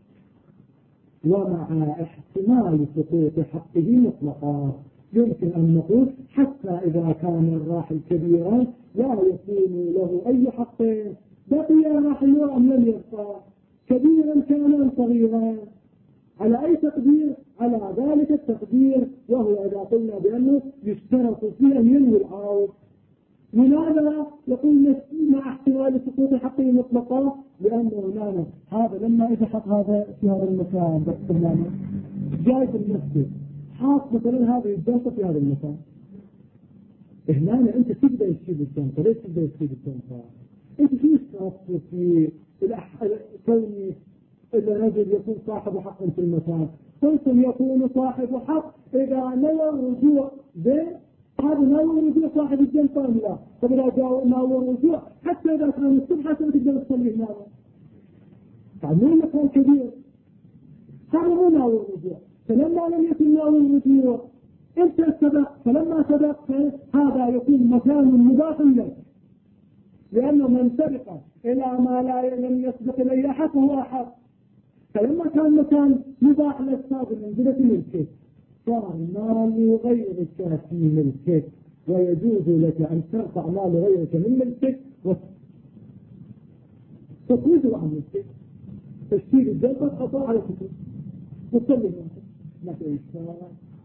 S1: ومع احتمال سقوط حقه مطلقا يمكن أن نقول حتى إذا كان الراحل كبيرا لا يكون له أي حق بقي الراحل أم لم يبقى كبيرا كان أم صغيرا على أي تقدير على ذلك التقدير وهو إذا قلنا بأنه يشترط فيه أن ينوي العوض. لماذا يقول مع احتمال سقوط حقه مطلقا؟ لأنه هنا هذا لما يتحط هذا في هذا المكان بس جاي في المسجد حاط مثلا هذه الجنطة في هذا المكان هنا أنت تبدأ تشيل الجنطة. ليش تبدأ تشيل الجنطة؟ أنت شو اشترطت في كوني إذا رجل يكون صاحب حق في المكان قلتم يكون صاحب حق إذا نوى الرجوع هذا نوى الرجوع صاحب الجنطة أم لا؟ طب إذا جاء نوى الرجوع حتى إذا كان الصبح حتى تقدر تصلي هنا فعمل مكان كبير هذا مو نوى الرجوع. فلما لم يكن نوى الرجوع انت سبق فلما سبق هذا يكون مكان مضاف لك لأنه من سبق إلى ما لا لم يسبق إليه أحد فهو أحد. فلما كان مكان مباح لك صار منزلة ملكك صار مال غيرك في ملكك ويجوز لك أن ترفع مال غيرك من ملكك وتخرجه عن ملكك تشتيل الجنة خطأ على كتب وتصلي ما في إشكال.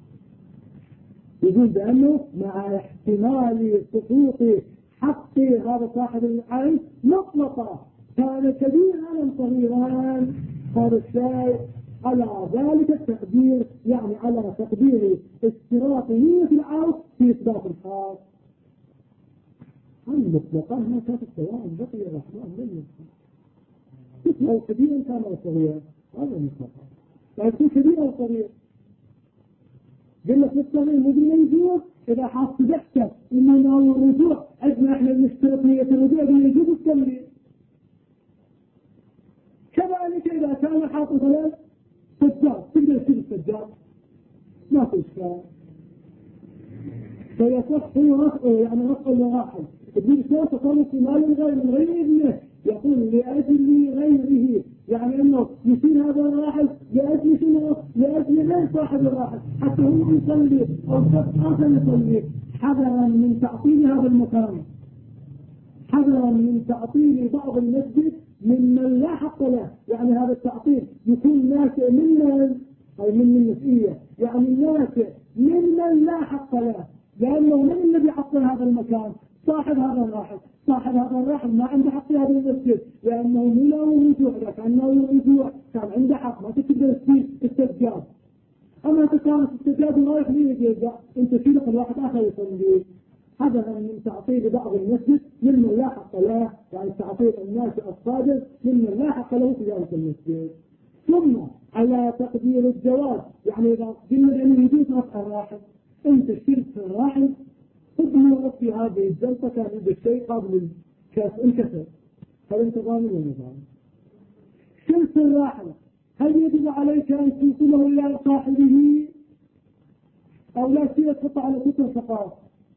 S1: يقول بأنه مع احتمال سقوط حق هذا صاحب العين مطلقا كان كبيرا أم صغيرا؟ هذا الشيء على ذلك التقدير، يعني على تقدير اشتراطية العرض في إثبات الخاص. المطلقة ما كانت سواء بقي الرحمن لم يكن اسمه كبيرا كان أو صغيرا، هذا المطلقة. فيكون كبير أو صغير. قلنا في الصغير مدري يجوز إذا حاط ضحكة إنه الرجوع عندنا إحنا نشترط نية الرجوع يجوز التمرين. كذلك إذا كان حاط مثلا سجاد، تقدر تشيل السجاد ما في إشكال، فيصح رفعه، يعني رفع الواحد. تقول شلون تصرف في مال غير من غير ابنه؟ يقول لأجل غيره، يعني أنه يشيل هذا الراحل لأجل شنو؟ لأجل غير صاحب الراحل، حتى هو يصلي أو شخص آخر يصلي، حذرا من تعطيل هذا المكان، حذرا من تعطيل بعض المسجد ممن لا حق له. يعني هذا التعطيل يكون ناشئ من أي من النسئية، يعني ناشئ ممن لا حق له، لأنه من الذي عطل هذا المكان؟ صاحب هذا الراحل. صاحب هذا الراحل ما عنده حق في هذا المسجد، لأنه من له رجوع، لكنه رجوع كان عنده حق، ما تقدر تشيل السجاد. أما أنت كانت السجاد رايح ليه يرجع، أنت شيلك الواحد آخر يصلي. هذا من تعطيل بعض المسجد ممن لا حق له، يعني تعطيل الناس الصادق ممن لا حق له في ذلك المسجد. ثم على تقدير الجواز، يعني إذا قلنا أنه يجوز رفع الراحل، أنت شلت الراحل ابنه في هذه الجلسة كان عندك شيء قبل الكسر، هل أنت ضامن ولا ضامن؟ شلت الراحل، هل يجب عليك أن تنقله إلى صاحبه أو لا شيء تحطه على كتر فقط؟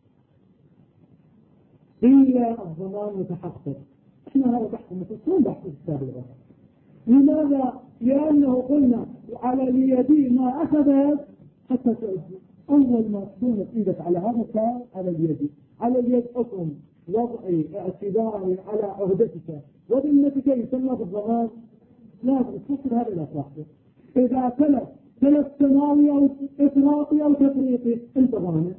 S1: إلا الضمان متحقق. احنا هذا بحث مفصول، بحث الكتاب الغرب. لماذا؟ لأنه قلنا على اليد ما أخذت حتى تؤدي. أول ما تكون إيدك على هذا الكار على اليد، على اليد حكم وضعي اعتباري على عهدتك وذمتك يسمى بالضمان. لازم تفكر هذا لا صاحبه. إذا تلف سماوي أو إفراطي أو تفريطي أنت ضامن.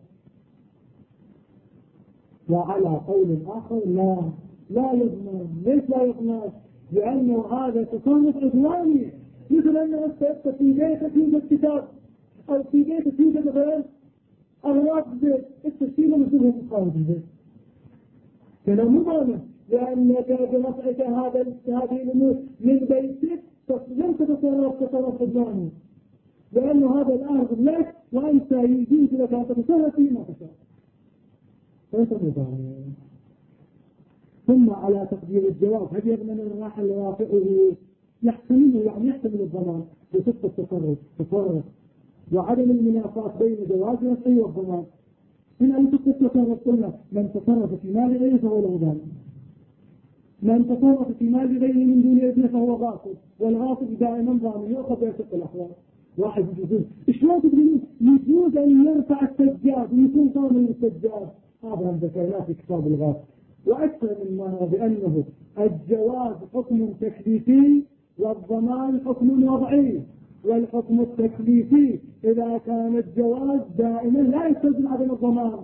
S1: وعلى قول آخر لا يضمن. ليش لا يضمن؟ لأنه هذا تصرف عدواني، مثل أنه أنت في بيتك يوجد كتاب أو في بيتك يوجد غير أغراض البيت، التشكيلة مثلهم تقاوم البيت، كان مو ضامن، لأنك برفعك هذه الأمور من بيتك لم تتصرف عدواني، لأنه هذا الأرض لك وأنت يجوز لك أن تتصرف فيه ما تشاء، فليس مضامن. ثم على تقدير الجواب، هل يضمن الراحل رافعه؟ يحتمله، يعني يحتمل الضمان بصدق التصرف وعدم المنافاة بين جواز الرفع والضمان. من أن التصرف قلنا من تصرف في مال غيره فهو له ضامن، من تصرف في مال غيره من دون إذنه فهو غاصب، والغاصب دائما ضامن يؤخذ بيشق الأحوال. واحد يجوز، شلون تقولون يجوز أن يرفع السجاد ويكون ضامن السجاد؟ هذا هم ذكرناه في كتاب الغاصب. وأكثر مما بأنه الجواز حكم تكليفي والضمان حكم وضعي، والحكم التكليفي إذا كان الجواز دائما لا يستلزم عدم الضمان.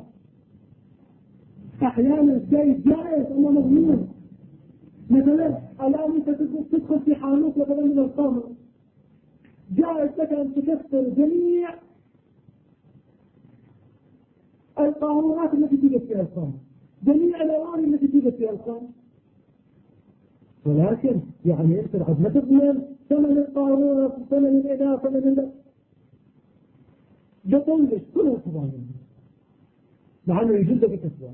S1: أحيانا الشيء جائز أما مضمون، مثلا الآن أنت تدخل في حانوت مثلا من الخمر، جائز لك أن تكسر جميع القارورات التي توجد فيها الخمر، جميع الأواني التي توجد فيها الخمر، ولكن يعني أنت ما تضمن ثمن القارورة، ثمن الإناء، ثمن بطلش كله تضامن، مع أنه يجوز لك الكسوة.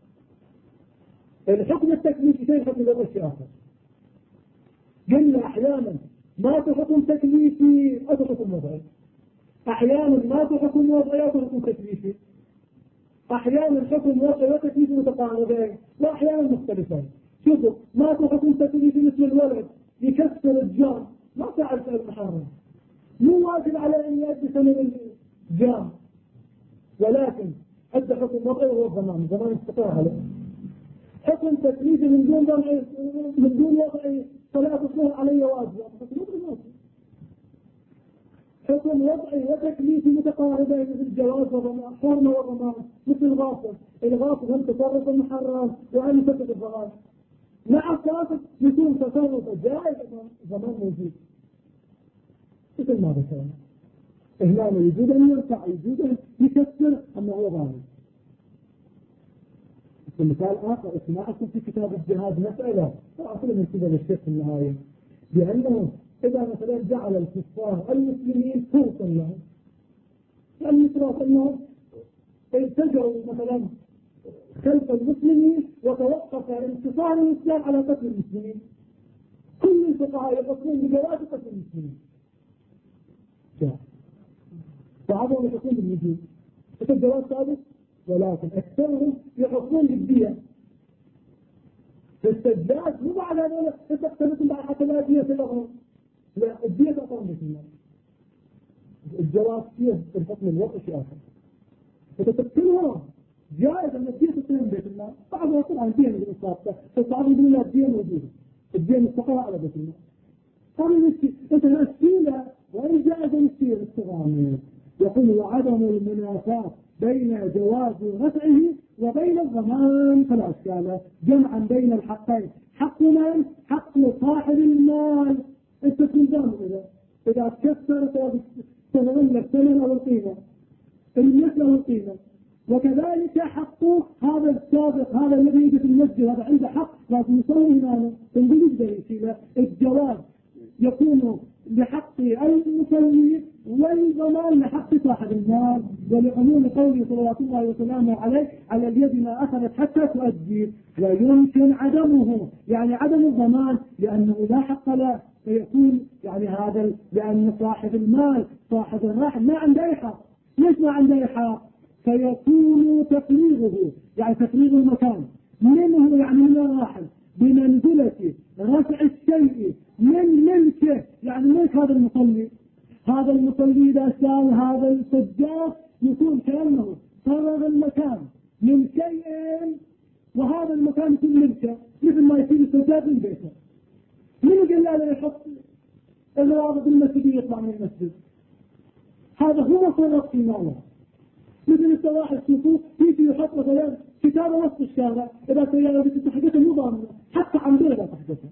S1: الحكم التكليفي شيء، حكم الوضع شيء آخر. قلنا أحيانا ما تحكم تكليفي أو تحكم وضعي، أحيانا ما تحكم وضعي أو تحكم تكليفي، أحيانا حكم وضعي وتكليفي متقاربين وأحيانا مختلفين. شوفوا ما تحكم تكليفي مثل الولد يكسر الجام ما تعرف المحرم، مو واجب على أن يؤدي ثمن الجام، ولكن أدى حكم وضعي وهو الضمان، الضمان يستطيع عليه. حكم تكليفي من دون وضعي صلاة الظهر علي واجبة، حكم وضعي وتكليفي متقاربين مثل الجواز والضمان، حرمة والضمان، مثل الغاصب هم تصرف المحرم وأن تفقد الضمان. مع الصافق يكون تصرف جائز زمان موجود مثل ما ذكرنا. هنا يجوز أن يرفع يجوز أن يكسر أما هو ظالم. مثال آخر اسمعكم في كتاب الجهاد مسألة أصل من قبل الشيخ في النهاية بأنه إذا مثلا جعل الكفار المسلمين فرصا لهم يعني يتراك أنهم التجروا مثلا خلف المسلمين وتوقف انتصار الإسلام على قتل المسلمين. كل الفقهاء يقصون بجواز قتل المسلمين بعضهم يقصون بالوجوب الجواز ثابت ولكن أكثرهم يحصون بالدية. فالسجاد مو بعد هذا تقتلتم بعد حتى لا دية لهم لا الدية تقوم بكم الجواز فيه الحكم الوضع شيء آخر فتقتلهم جائز أن الدية تقوم بيت الله بعضهم طبعا الدية من الإصابة فالصعب يقول لا الدية موجودة الدية مستقرة على بيت الله قالوا أنت نسيلة وإن جائز نسيل الصغامين يقول وعدم المنافاة بين جواز رفعه وبين الضمان فلا إشكال جمعا بين الحقين حق من؟ حق صاحب المال انت تنظام إذا تكسر تنظم لك ثمن أو القيمة المثل أو القيمة وكذلك حق هذا السابق هذا الذي يجي في المسجد هذا عنده حق لازم يصوم هنا تنقل يقدر الجواز يكون لحق المصلي والضمان لحق صاحب المال ولعموم قوله صلوات الله وسلامه عليه على اليد ما أخذت حتى تؤدي ويمكن عدمه يعني عدم الضمان لأنه لا حق له فيكون يعني هذا لأن صاحب المال صاحب الراحل ما عنده حق ليش ما عنده حق فيكون تفريغه يعني تفريغ المكان منه يعني من الراحل بمنزلة رفع الشيء من ملكه يعني ملك هذا المصلي إذا سال هذا السجاد يكون كأنه فرغ المكان من شيء وهذا المكان يكون ملكه مثل ما يصير السجاد من بيته من قال لا يحط الرابط المسجد يطلع من المسجد هذا هو فرق في ماله مثل السواحل تشوفوه يجي يحط مثلا كتابة وسط الشارع إذا سيارة بتتحدث المضامنة حتى عن بلد تحدثها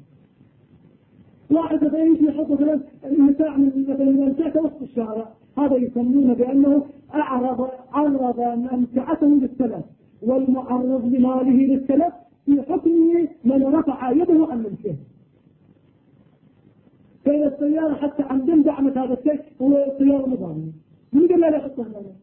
S1: واحد مثلا يجي يحط مثلا المتاع مثلا الأمتعة وسط الشارع هذا يسمونه بأنه عرض أمتعته للسلف والمعرض لماله للسلف في حكمه من رفع يده عن ملكه فإن السيارة حتى عن دم دعمت هذا الشيء هو السيارة مضامنة من قال لا يحطها لنا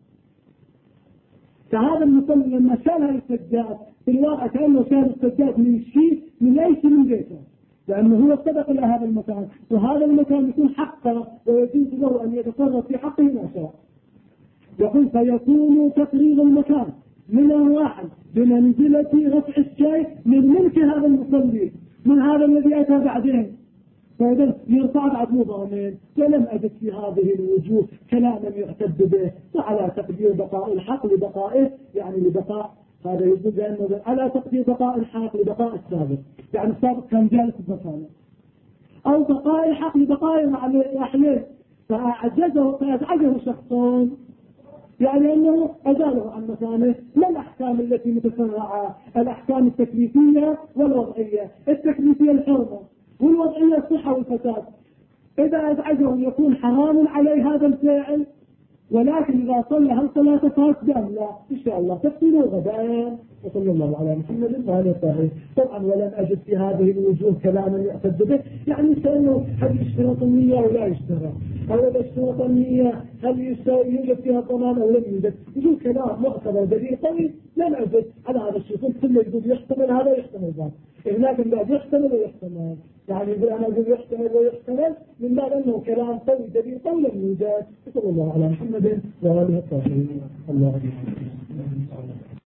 S1: فهذا المصلي لما شال هذا السجاد في الواقع كأنه شال السجاد من شيء من أي شيء من بيته لأنه هو سبق إلى هذا المكان وهذا المكان يكون حقه ويجوز له أن يتصرف في حقه ما شاء يقول فيكون تفريغ المكان من الواحد بمنزلة رفع الشيء من ملك هذا المصلي من هذا الذي أتى بعدين فإذا يرفع بعد مضامين ولم أجد في هذه الوجوه كلاما يعتد به وعلى تقدير بقاء الحق لبقائه يعني لبقاء هذا يجوز أنه على تقدير بقاء الحق لبقاء السابق يعني السابق كان جالس بمكانه أو بقاء الحق لبقاء مع الأحيان فأزعجه شخصون يعني أنه أزاله عن مكانه ما الأحكام التي متفرعة الأحكام التكليفية والوضعية التكليفية الحرمة والوضعية الصحة والفساد إذا أزعجه يكون حرام عليه هذا الفعل ولكن إذا صلى هل صلاة فاسدة لا إن شاء الله تفصيله غدا وصلى الله على محمد وعلى آله طبعا ولم أجد في هذه الوجوه كلاما يعتد به يعني كأنه هل يشترط النية أو لا يشترط أو إذا اشترط النية هل يوجد فيها ضمان أو لم يوجد يقول كلام معتبر دليل طيب لم أجد على هذا الشيء كل يقول يحتمل هذا ويحتمل ذاك لكن بعد يحتمل ويحتمل يعني يقول أنا أقول يحتمل ويحتمل من بعد أنه كلام قوي دليل قوي لم يوجد صلى الله على محمد وعلى آله الطاهرين الله